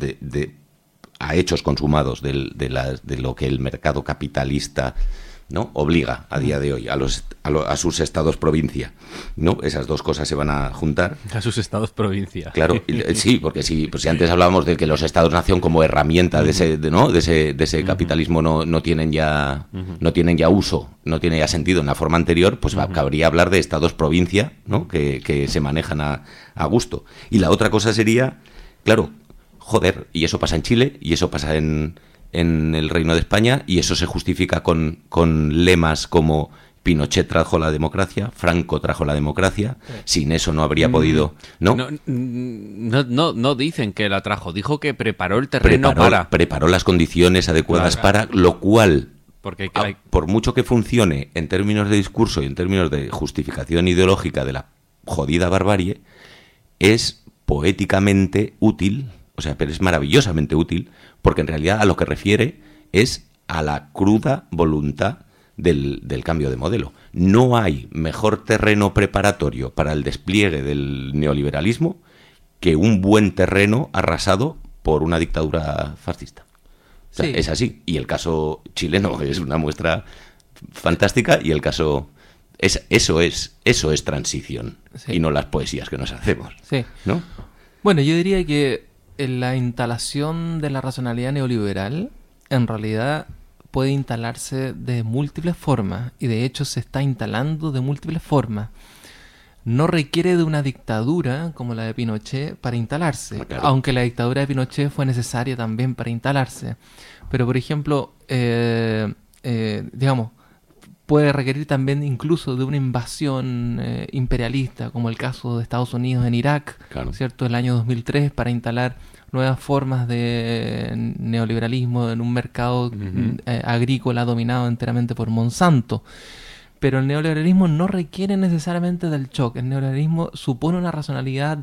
[SPEAKER 9] a hechos consumados de lo que el mercado capitalista, ¿no? Obliga a día de hoy a sus estados provincia, ¿no? Esas dos cosas se van a juntar.
[SPEAKER 8] A sus estados provincia.
[SPEAKER 9] Claro, sí, porque si antes hablábamos de que los estados nación como herramienta de ese capitalismo no tienen ya uso, no tiene ya sentido en la forma anterior, pues cabría hablar de estados provincia, ¿no? Que se manejan a gusto. Y la otra cosa sería, claro, joder, y eso pasa en Chile, y eso pasa en el Reino de España, y eso se justifica con lemas como Pinochet trajo la democracia, Franco trajo la democracia, sin eso no habría podido, ¿no?
[SPEAKER 8] No dicen que la trajo, dijo que preparó el terreno
[SPEAKER 9] preparó las condiciones adecuadas para, lo cual,
[SPEAKER 8] porque
[SPEAKER 9] por mucho que funcione en términos de discurso y en términos de justificación ideológica de la jodida barbarie, es poéticamente útil, o sea, pero es maravillosamente útil, porque en realidad a lo que refiere es a la cruda voluntad del cambio de modelo. No hay mejor terreno preparatorio para el despliegue del neoliberalismo que un buen terreno arrasado por una dictadura fascista. O sea, es así. Y el caso chileno es una muestra fantástica, y el caso... Eso es transición, y no las poesías que nos hacemos.
[SPEAKER 10] Sí.
[SPEAKER 9] ¿No?
[SPEAKER 10] Bueno, yo diría que la instalación de la racionalidad neoliberal en realidad puede instalarse de múltiples formas, y de hecho se está instalando de múltiples formas. No requiere de una dictadura como la de Pinochet para instalarse, claro. Aunque la dictadura de Pinochet fue necesaria también para instalarse. Pero, por ejemplo, digamos, puede requerir también incluso de una invasión imperialista, como el caso de Estados Unidos en Irak, claro. ¿Cierto? El año 2003, para instalar nuevas formas de neoliberalismo en un mercado agrícola dominado enteramente por Monsanto. Pero el neoliberalismo no requiere necesariamente del choque. El neoliberalismo supone una racionalidad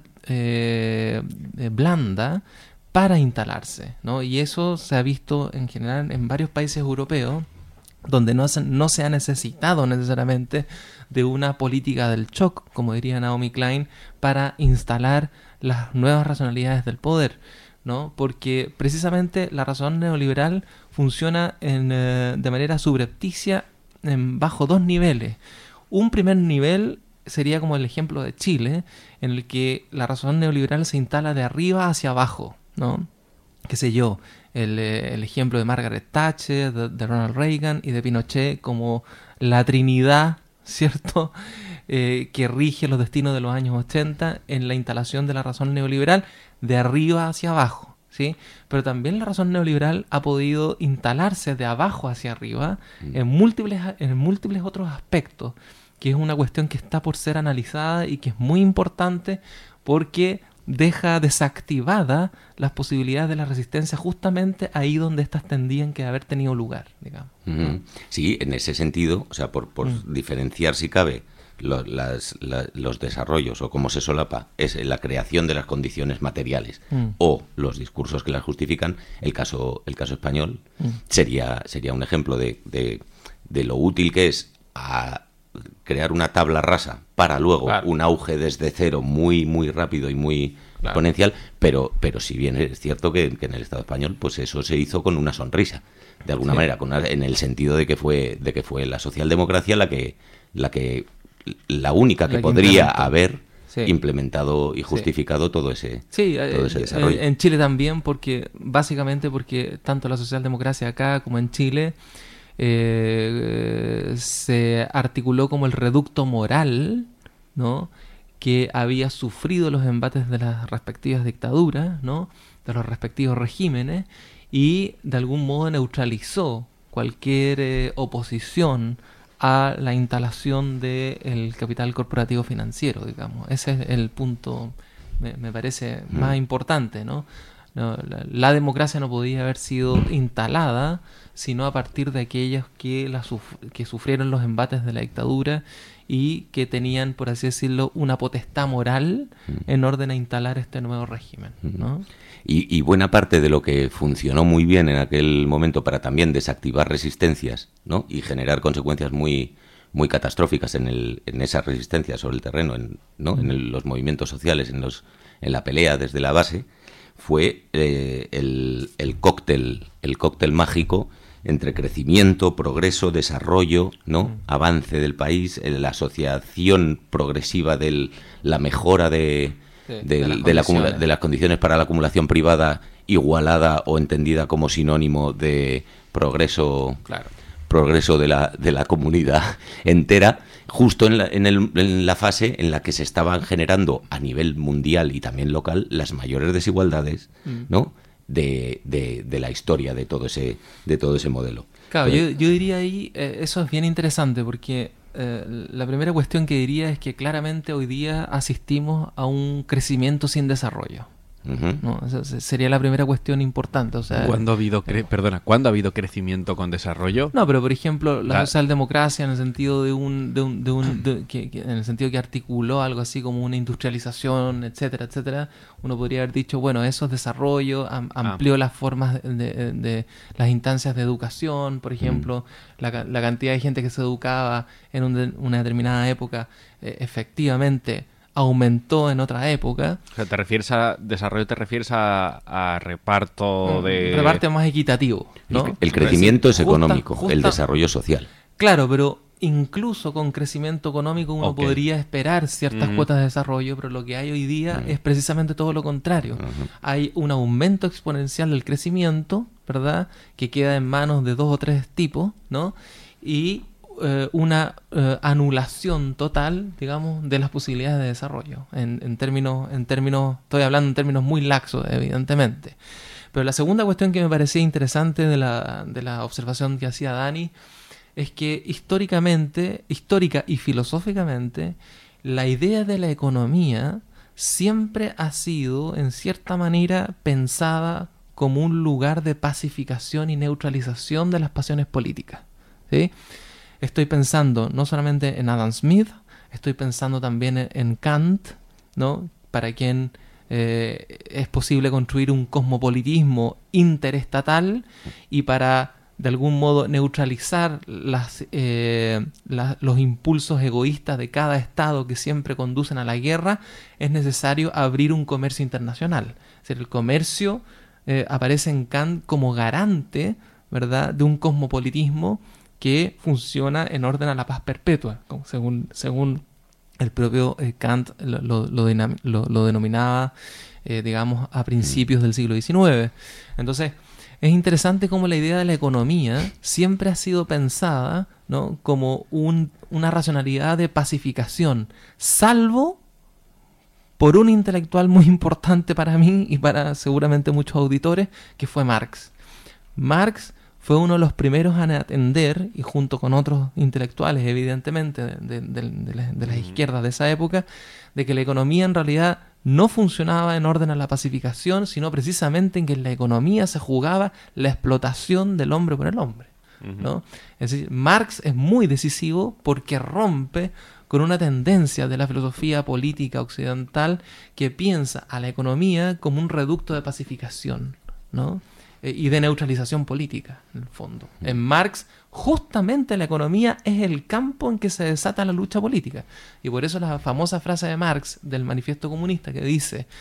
[SPEAKER 10] blanda para instalarse, ¿no? Y eso se ha visto en general en varios países europeos, donde no se ha necesitado necesariamente de una política del shock, como diría Naomi Klein, para instalar las nuevas racionalidades del poder, ¿no? Porque precisamente la razón neoliberal funciona de manera subrepticia bajo dos niveles. Un primer nivel sería como el ejemplo de Chile, en el que la razón neoliberal se instala de arriba hacia abajo, ¿no? Qué sé yo, el ejemplo de Margaret Thatcher, de Ronald Reagan y de Pinochet como la trinidad, ¿cierto?, que rige los destinos de los años 80 en la instalación de la razón neoliberal de arriba hacia abajo, ¿sí? Pero también la razón neoliberal ha podido instalarse de abajo hacia arriba en múltiples otros aspectos, que es una cuestión que está por ser analizada y que es muy importante porque deja desactivada las posibilidades de la resistencia justamente ahí donde éstas tendrían que haber tenido lugar, digamos.
[SPEAKER 9] Sí, en ese sentido, o sea, por diferenciar si cabe los desarrollos o cómo se solapa es la creación de las condiciones materiales o los discursos que las justifican. El caso español sería un ejemplo de lo útil que es a crear una tabla rasa para luego un auge desde cero muy muy rápido y muy exponencial, pero si bien es cierto que en el Estado español pues eso se hizo con una sonrisa, de alguna manera, en el sentido de que fue la socialdemocracia la única que podría haber implementado y justificado todo ese desarrollo.
[SPEAKER 10] En Chile también, básicamente porque tanto la socialdemocracia acá como en Chile se articuló como el reducto moral, ¿no?, que había sufrido los embates de las respectivas dictaduras, ¿no?, de los respectivos regímenes, y de algún modo neutralizó cualquier oposición a la instalación del capital corporativo financiero, digamos. Ese es el punto, me parece, más importante, ¿no? La democracia no podía haber sido instalada sino a partir de aquellos que sufrieron los embates de la dictadura y que tenían, por así decirlo, una potestad moral en orden a instalar este nuevo régimen, ¿no?
[SPEAKER 9] Y buena parte de lo que funcionó muy bien en aquel momento para también desactivar resistencias, ¿no?, y generar consecuencias muy, muy catastróficas en esas resistencias sobre el terreno, ¿no?, en los movimientos sociales, en la pelea desde la base, fue el cóctel mágico entre crecimiento, progreso, desarrollo, ¿no?, avance del país, la asociación progresiva de la mejora de las condiciones para la acumulación privada, igualada o entendida como sinónimo de progreso, progreso de la comunidad entera, justo en la fase en la que se estaban generando a nivel mundial y también local las mayores desigualdades, ¿no?, de la historia de todo ese modelo.
[SPEAKER 10] Claro, yo diría ahí, eso es bien interesante porque la primera cuestión que diría es que claramente hoy día asistimos a un crecimiento sin desarrollo. ¿No? Esa sería la primera cuestión importante. O sea,
[SPEAKER 8] ¿Cuándo ha habido crecimiento con desarrollo?
[SPEAKER 10] No, pero por ejemplo, la socialdemocracia en el sentido en el sentido que articuló algo así como una industrialización, etcétera, etcétera, uno podría haber dicho, bueno, eso es desarrollo, amplió las formas de las instancias de educación, por ejemplo, la cantidad de gente que se educaba en una determinada época, efectivamente aumentó en otra época.
[SPEAKER 8] O sea, ¿te refieres a desarrollo, a reparto de...?
[SPEAKER 10] Reparto más equitativo, ¿no?
[SPEAKER 9] El crecimiento es económico, el desarrollo social.
[SPEAKER 10] Claro, pero incluso con crecimiento económico uno podría esperar ciertas cuotas de desarrollo, pero lo que hay hoy día es precisamente todo lo contrario. Hay un aumento exponencial del crecimiento, ¿verdad?, que queda en manos de 2 o 3 tipos, ¿no? Y una anulación total, digamos, de las posibilidades de desarrollo. En términos, estoy hablando en términos muy laxos, evidentemente. Pero la segunda cuestión que me parecía interesante de la observación que hacía Dani es que histórica y filosóficamente, la idea de la economía siempre ha sido, en cierta manera, pensada como un lugar de pacificación y neutralización de las pasiones políticas, ¿sí? Estoy pensando no solamente en Adam Smith, estoy pensando también en Kant, ¿no?, para quien es posible construir un cosmopolitismo interestatal y para, de algún modo, neutralizar los impulsos egoístas de cada estado que siempre conducen a la guerra, es necesario abrir un comercio internacional. Es decir, el comercio aparece en Kant como garante, ¿verdad?, de un cosmopolitismo que funciona en orden a la paz perpetua, según el propio Kant lo denominaba, digamos, a principios del siglo XIX. Entonces, es interesante cómo la idea de la economía siempre ha sido pensada, ¿no?, como una racionalidad de pacificación, salvo por un intelectual muy importante para mí y para seguramente muchos auditores, que fue Marx. Marx fue uno de los primeros a atender, y junto con otros intelectuales, evidentemente, de las izquierdas de esa época, de que la economía en realidad no funcionaba en orden a la pacificación, sino precisamente en que en la economía se jugaba la explotación del hombre por el hombre, ¿no? Es decir, Marx es muy decisivo porque rompe con una tendencia de la filosofía política occidental que piensa a la economía como un reducto de pacificación, ¿no?, y de neutralización política, en el fondo. En Marx, justamente la economía es el campo en que se desata la lucha política. Y por eso la famosa frase de Marx del Manifiesto Comunista que dice: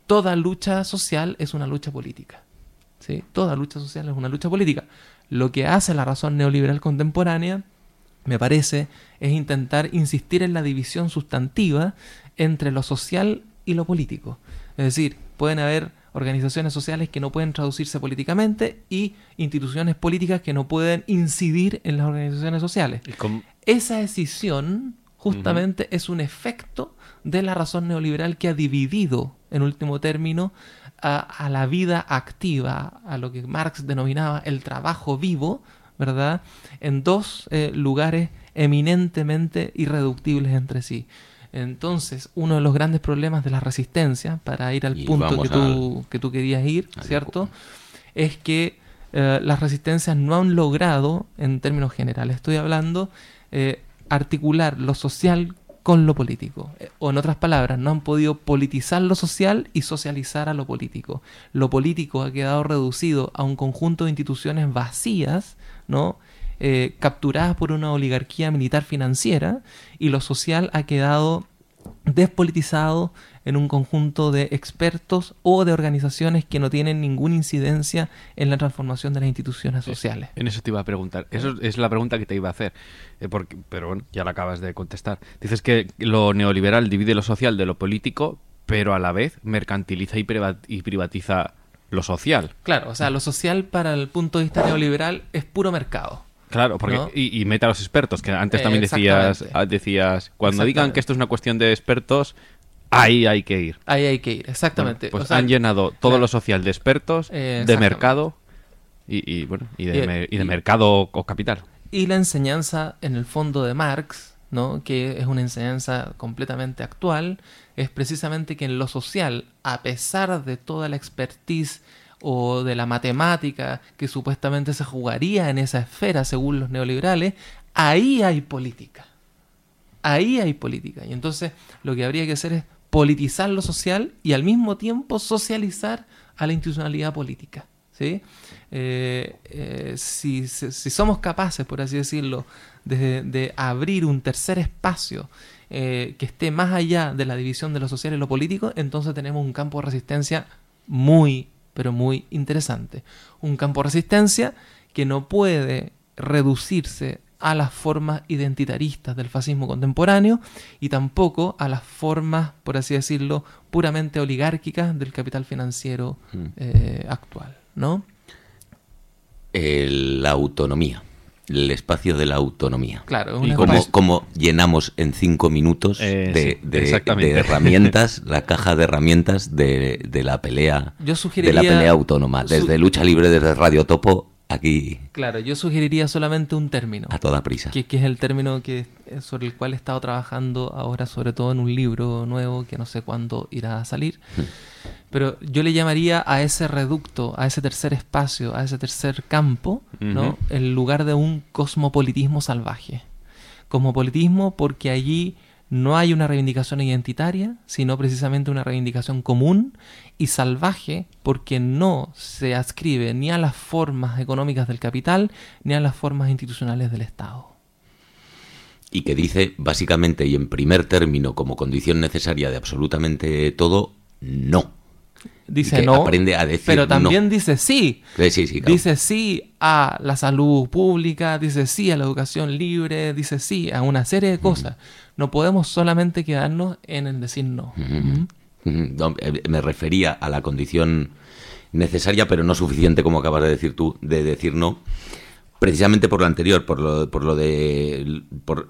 [SPEAKER 10] toda lucha social es una lucha política. ¿Sí? Toda lucha social es una lucha política. Lo que hace la razón neoliberal contemporánea, me parece, es intentar insistir en la división sustantiva entre lo social y lo político. Es decir, pueden haber organizaciones sociales que no pueden traducirse políticamente y instituciones políticas que no pueden incidir en las organizaciones sociales. Esa decisión justamente es un efecto de la razón neoliberal que ha dividido, en último término, a la vida activa, a lo que Marx denominaba el trabajo vivo, ¿verdad?, en dos lugares eminentemente irreductibles entre sí. Entonces, uno de los grandes problemas de la resistencia, para ir al punto que tú querías ir, ¿cierto?, es que las resistencias no han logrado, en términos generales estoy hablando, articular lo social con lo político. O en otras palabras, no han podido politizar lo social y socializar a lo político. Lo político ha quedado reducido a un conjunto de instituciones vacías, ¿no?, capturadas por una oligarquía militar financiera, y lo social ha quedado despolitizado en un conjunto de expertos o de organizaciones que no tienen ninguna incidencia en la transformación de las instituciones sociales.
[SPEAKER 8] En eso te iba a preguntar. Eso es la pregunta que te iba a hacer. Pero bueno, ya la acabas de contestar. Dices que lo neoliberal divide lo social de lo político, pero a la vez mercantiliza y privatiza lo social.
[SPEAKER 10] Claro, o sea, lo social para el punto de vista neoliberal es puro mercado.
[SPEAKER 8] Claro, porque
[SPEAKER 10] ¿no?
[SPEAKER 8] y mete a los expertos, que antes también decías cuando digan que esto es una cuestión de expertos, ahí hay que ir.
[SPEAKER 10] Ahí hay que ir, exactamente.
[SPEAKER 8] Bueno, pues
[SPEAKER 10] o sea,
[SPEAKER 8] han llenado todo lo social de expertos, de mercado y de mercado o capital.
[SPEAKER 10] Y la enseñanza, en el fondo, de Marx, ¿no?, que es una enseñanza completamente actual, es precisamente que en lo social, a pesar de toda la expertise o de la matemática que supuestamente se jugaría en esa esfera según los neoliberales, ahí hay política. Ahí hay política. Y entonces lo que habría que hacer es politizar lo social y al mismo tiempo socializar a la institucionalidad política, ¿sí? Si somos capaces, por así decirlo, de abrir un tercer espacio que esté más allá de la división de lo social y lo político, entonces tenemos un campo de resistencia pero muy interesante. Un campo de resistencia que no puede reducirse a las formas identitaristas del fascismo contemporáneo y tampoco a las formas, por así decirlo, puramente oligárquicas del capital financiero actual, ¿no?
[SPEAKER 9] La autonomía, el espacio de la autonomía.
[SPEAKER 10] Claro,
[SPEAKER 9] y cómo llenamos en 5 minutos de herramientas, la caja de herramientas de la pelea, de la pelea autónoma, desde Lucha Libre, desde Radio Topo, aquí.
[SPEAKER 10] Claro, yo sugeriría solamente un término.
[SPEAKER 9] A toda prisa.
[SPEAKER 10] Que es el término sobre el cual he estado trabajando ahora, sobre todo en un libro nuevo que no sé cuándo irá a salir. Pero yo le llamaría a ese reducto, a ese tercer espacio, a ese tercer campo, ¿no?, el lugar de un cosmopolitismo salvaje. Cosmopolitismo porque allí no hay una reivindicación identitaria, sino precisamente una reivindicación común, y salvaje porque no se adscribe ni a las formas económicas del capital ni a las formas institucionales del Estado.
[SPEAKER 9] Y que dice, básicamente y en primer término, como condición necesaria de absolutamente todo, no.
[SPEAKER 10] Dice no,
[SPEAKER 9] aprende a decir
[SPEAKER 10] pero también
[SPEAKER 9] no.
[SPEAKER 10] Dice sí.
[SPEAKER 9] Sí, claro.
[SPEAKER 10] Dice sí a la salud pública, dice sí a la educación libre, dice sí a una serie de cosas. No podemos solamente quedarnos en el decir no.
[SPEAKER 9] No, me refería a la condición necesaria, pero no suficiente, como acabas de decir tú, de decir no. Precisamente por lo anterior, por el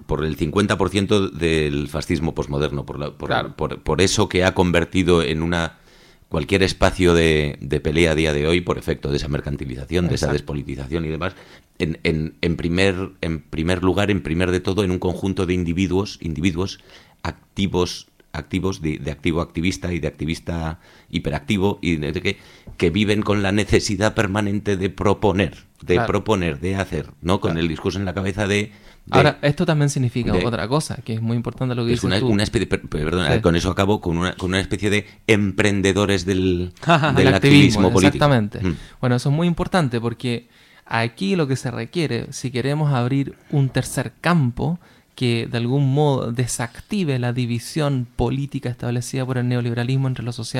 [SPEAKER 9] 50% del fascismo posmoderno, por eso que ha convertido en cualquier espacio de pelea a día de hoy, por efecto de esa mercantilización, de esa despolitización y demás, en primer lugar, en primer de todo, en un conjunto de individuos activos de activo activista y de activista hiperactivo, y que viven con la necesidad permanente de proponer, de hacer, ¿no? Con el discurso en la cabeza de...
[SPEAKER 10] Ahora, esto también significa otra cosa, que es muy importante lo que dices tú.
[SPEAKER 9] Una especie, con eso acabo, con una especie de emprendedores del activismo político.
[SPEAKER 10] Exactamente. Bueno, eso es muy importante porque aquí lo que se requiere, si queremos abrir un tercer campo que de algún modo desactive la división política establecida por el neoliberalismo entre lo social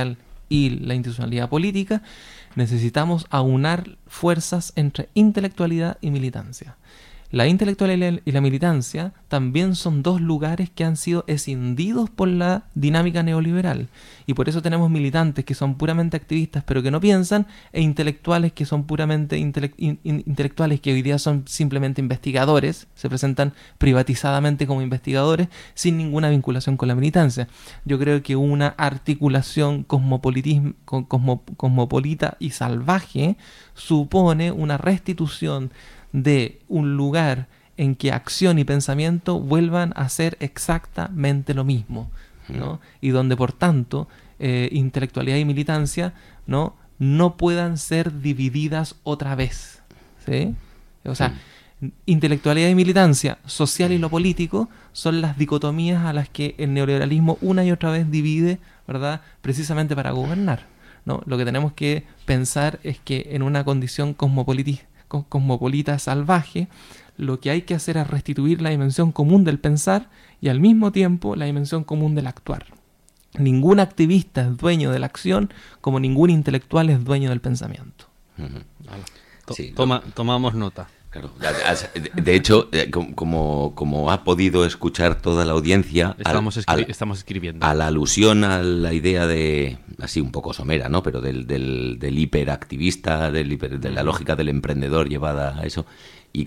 [SPEAKER 10] y la institucionalidad política, necesitamos aunar fuerzas entre intelectualidad y militancia. La intelectualidad y la militancia también son dos lugares que han sido escindidos por la dinámica neoliberal, y por eso tenemos militantes que son puramente activistas pero que no piensan, e intelectuales que son puramente intelectuales que hoy día son simplemente investigadores, se presentan privatizadamente como investigadores sin ninguna vinculación con la militancia. Yo creo que una articulación cosmopolita y salvaje supone una restitución de un lugar en que acción y pensamiento vuelvan a ser exactamente lo mismo, ¿no? Y donde, por tanto, intelectualidad y militancia no puedan ser divididas otra vez, ¿sí? O sea, intelectualidad y militancia, social y lo político, son las dicotomías a las que el neoliberalismo una y otra vez divide, ¿verdad?, precisamente para gobernar, ¿no? Lo que tenemos que pensar es que en una condición cosmopolita salvaje, lo que hay que hacer es restituir la dimensión común del pensar y al mismo tiempo la dimensión común del actuar. Ningún activista es dueño de la acción, como ningún intelectual es dueño del pensamiento.
[SPEAKER 9] Sí,
[SPEAKER 8] tomamos nota.
[SPEAKER 9] Claro. De hecho, como ha podido escuchar toda la audiencia,
[SPEAKER 8] estamos escribiendo.
[SPEAKER 9] A la alusión a la idea de, así un poco somera, ¿no?, pero del hiperactivista, de la lógica del emprendedor llevada a eso, y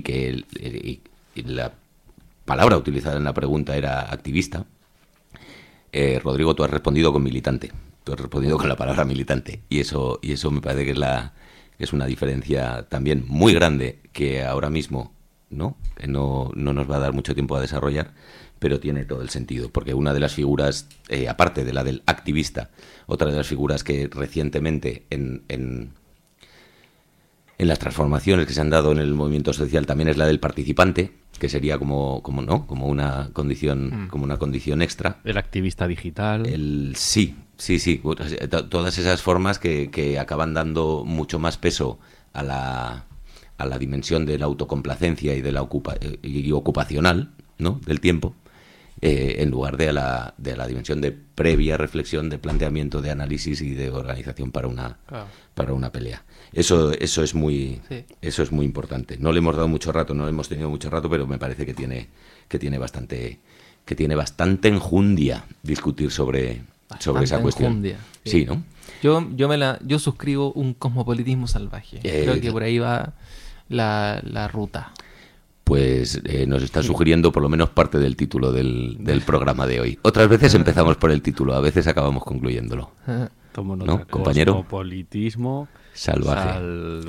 [SPEAKER 9] la palabra utilizada en la pregunta era activista. Rodrigo, tú has respondido con militante. Tú has respondido con la palabra militante. Y eso me parece que es una diferencia también muy grande, que ahora mismo no nos va a dar mucho tiempo a desarrollar, pero tiene todo el sentido, porque una de las figuras, aparte de la del activista, otra de las figuras que recientemente en las transformaciones que se han dado en el movimiento social también es la del participante, que sería como una condición extra.
[SPEAKER 8] El activista digital.
[SPEAKER 9] Sí, todas esas formas que acaban dando mucho más peso a la dimensión de la autocomplacencia y de la ocupacional, ¿no?, del tiempo, en lugar de la dimensión de previa reflexión, de planteamiento, de análisis y de organización para una pelea. Eso es muy importante. No le hemos dado mucho rato, no le hemos tenido mucho rato, pero me parece que tiene bastante enjundia discutir sobre esa cuestión.
[SPEAKER 10] Enjundia,
[SPEAKER 9] sí, ¿no?
[SPEAKER 10] Yo suscribo un cosmopolitismo salvaje. Creo que por ahí va la ruta.
[SPEAKER 9] Pues nos está sugiriendo por lo menos parte del título del programa de hoy. Otras veces empezamos por el título, a veces acabamos concluyéndolo. ¿No, compañero?
[SPEAKER 8] Cosmopolitismo
[SPEAKER 9] salvaje.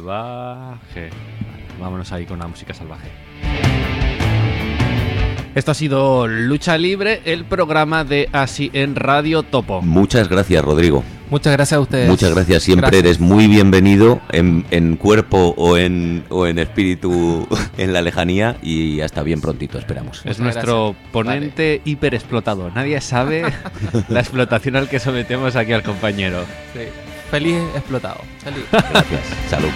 [SPEAKER 8] Vámonos ahí con la música salvaje. Esto ha sido Lucha Libre, el programa de Así en Radio Topo.
[SPEAKER 9] Muchas gracias, Rodrigo.
[SPEAKER 10] Muchas gracias a ustedes.
[SPEAKER 9] Muchas gracias. Siempre eres muy bienvenido en cuerpo o en espíritu en la lejanía, y hasta bien prontito, esperamos.
[SPEAKER 8] Es nuestro ponente hiperexplotado. Nadie sabe la explotación al que sometemos aquí al compañero.
[SPEAKER 10] Sí. Feliz explotado. Feliz.
[SPEAKER 9] Gracias. Salud.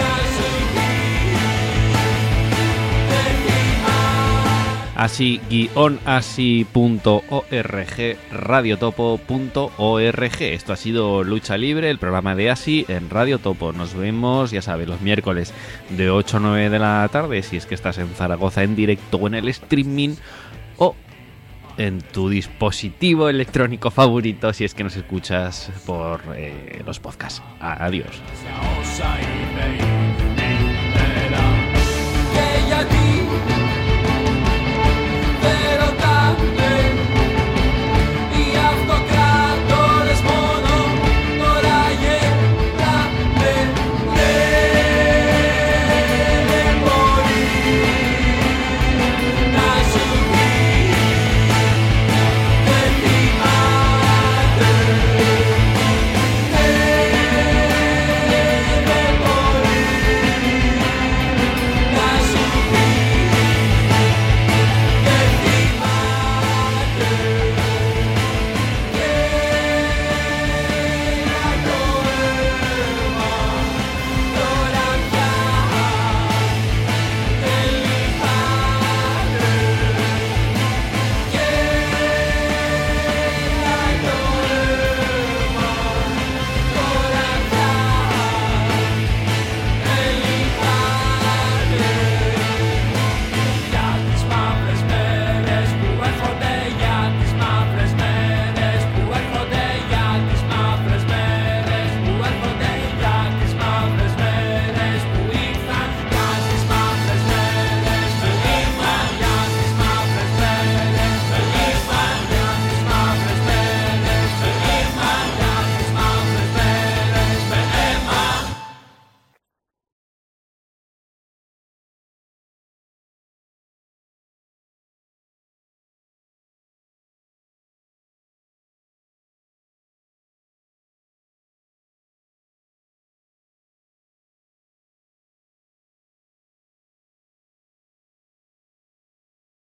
[SPEAKER 8] Así-así.org, radiotopo.org. Esto ha sido Lucha Libre, el programa de Así en Radio Topo. Nos vemos, ya sabes, los miércoles de 8 a 9 de la tarde, si es que estás en Zaragoza en directo o en el streaming, o en tu dispositivo electrónico favorito, si es que nos escuchas por los podcasts. Adiós.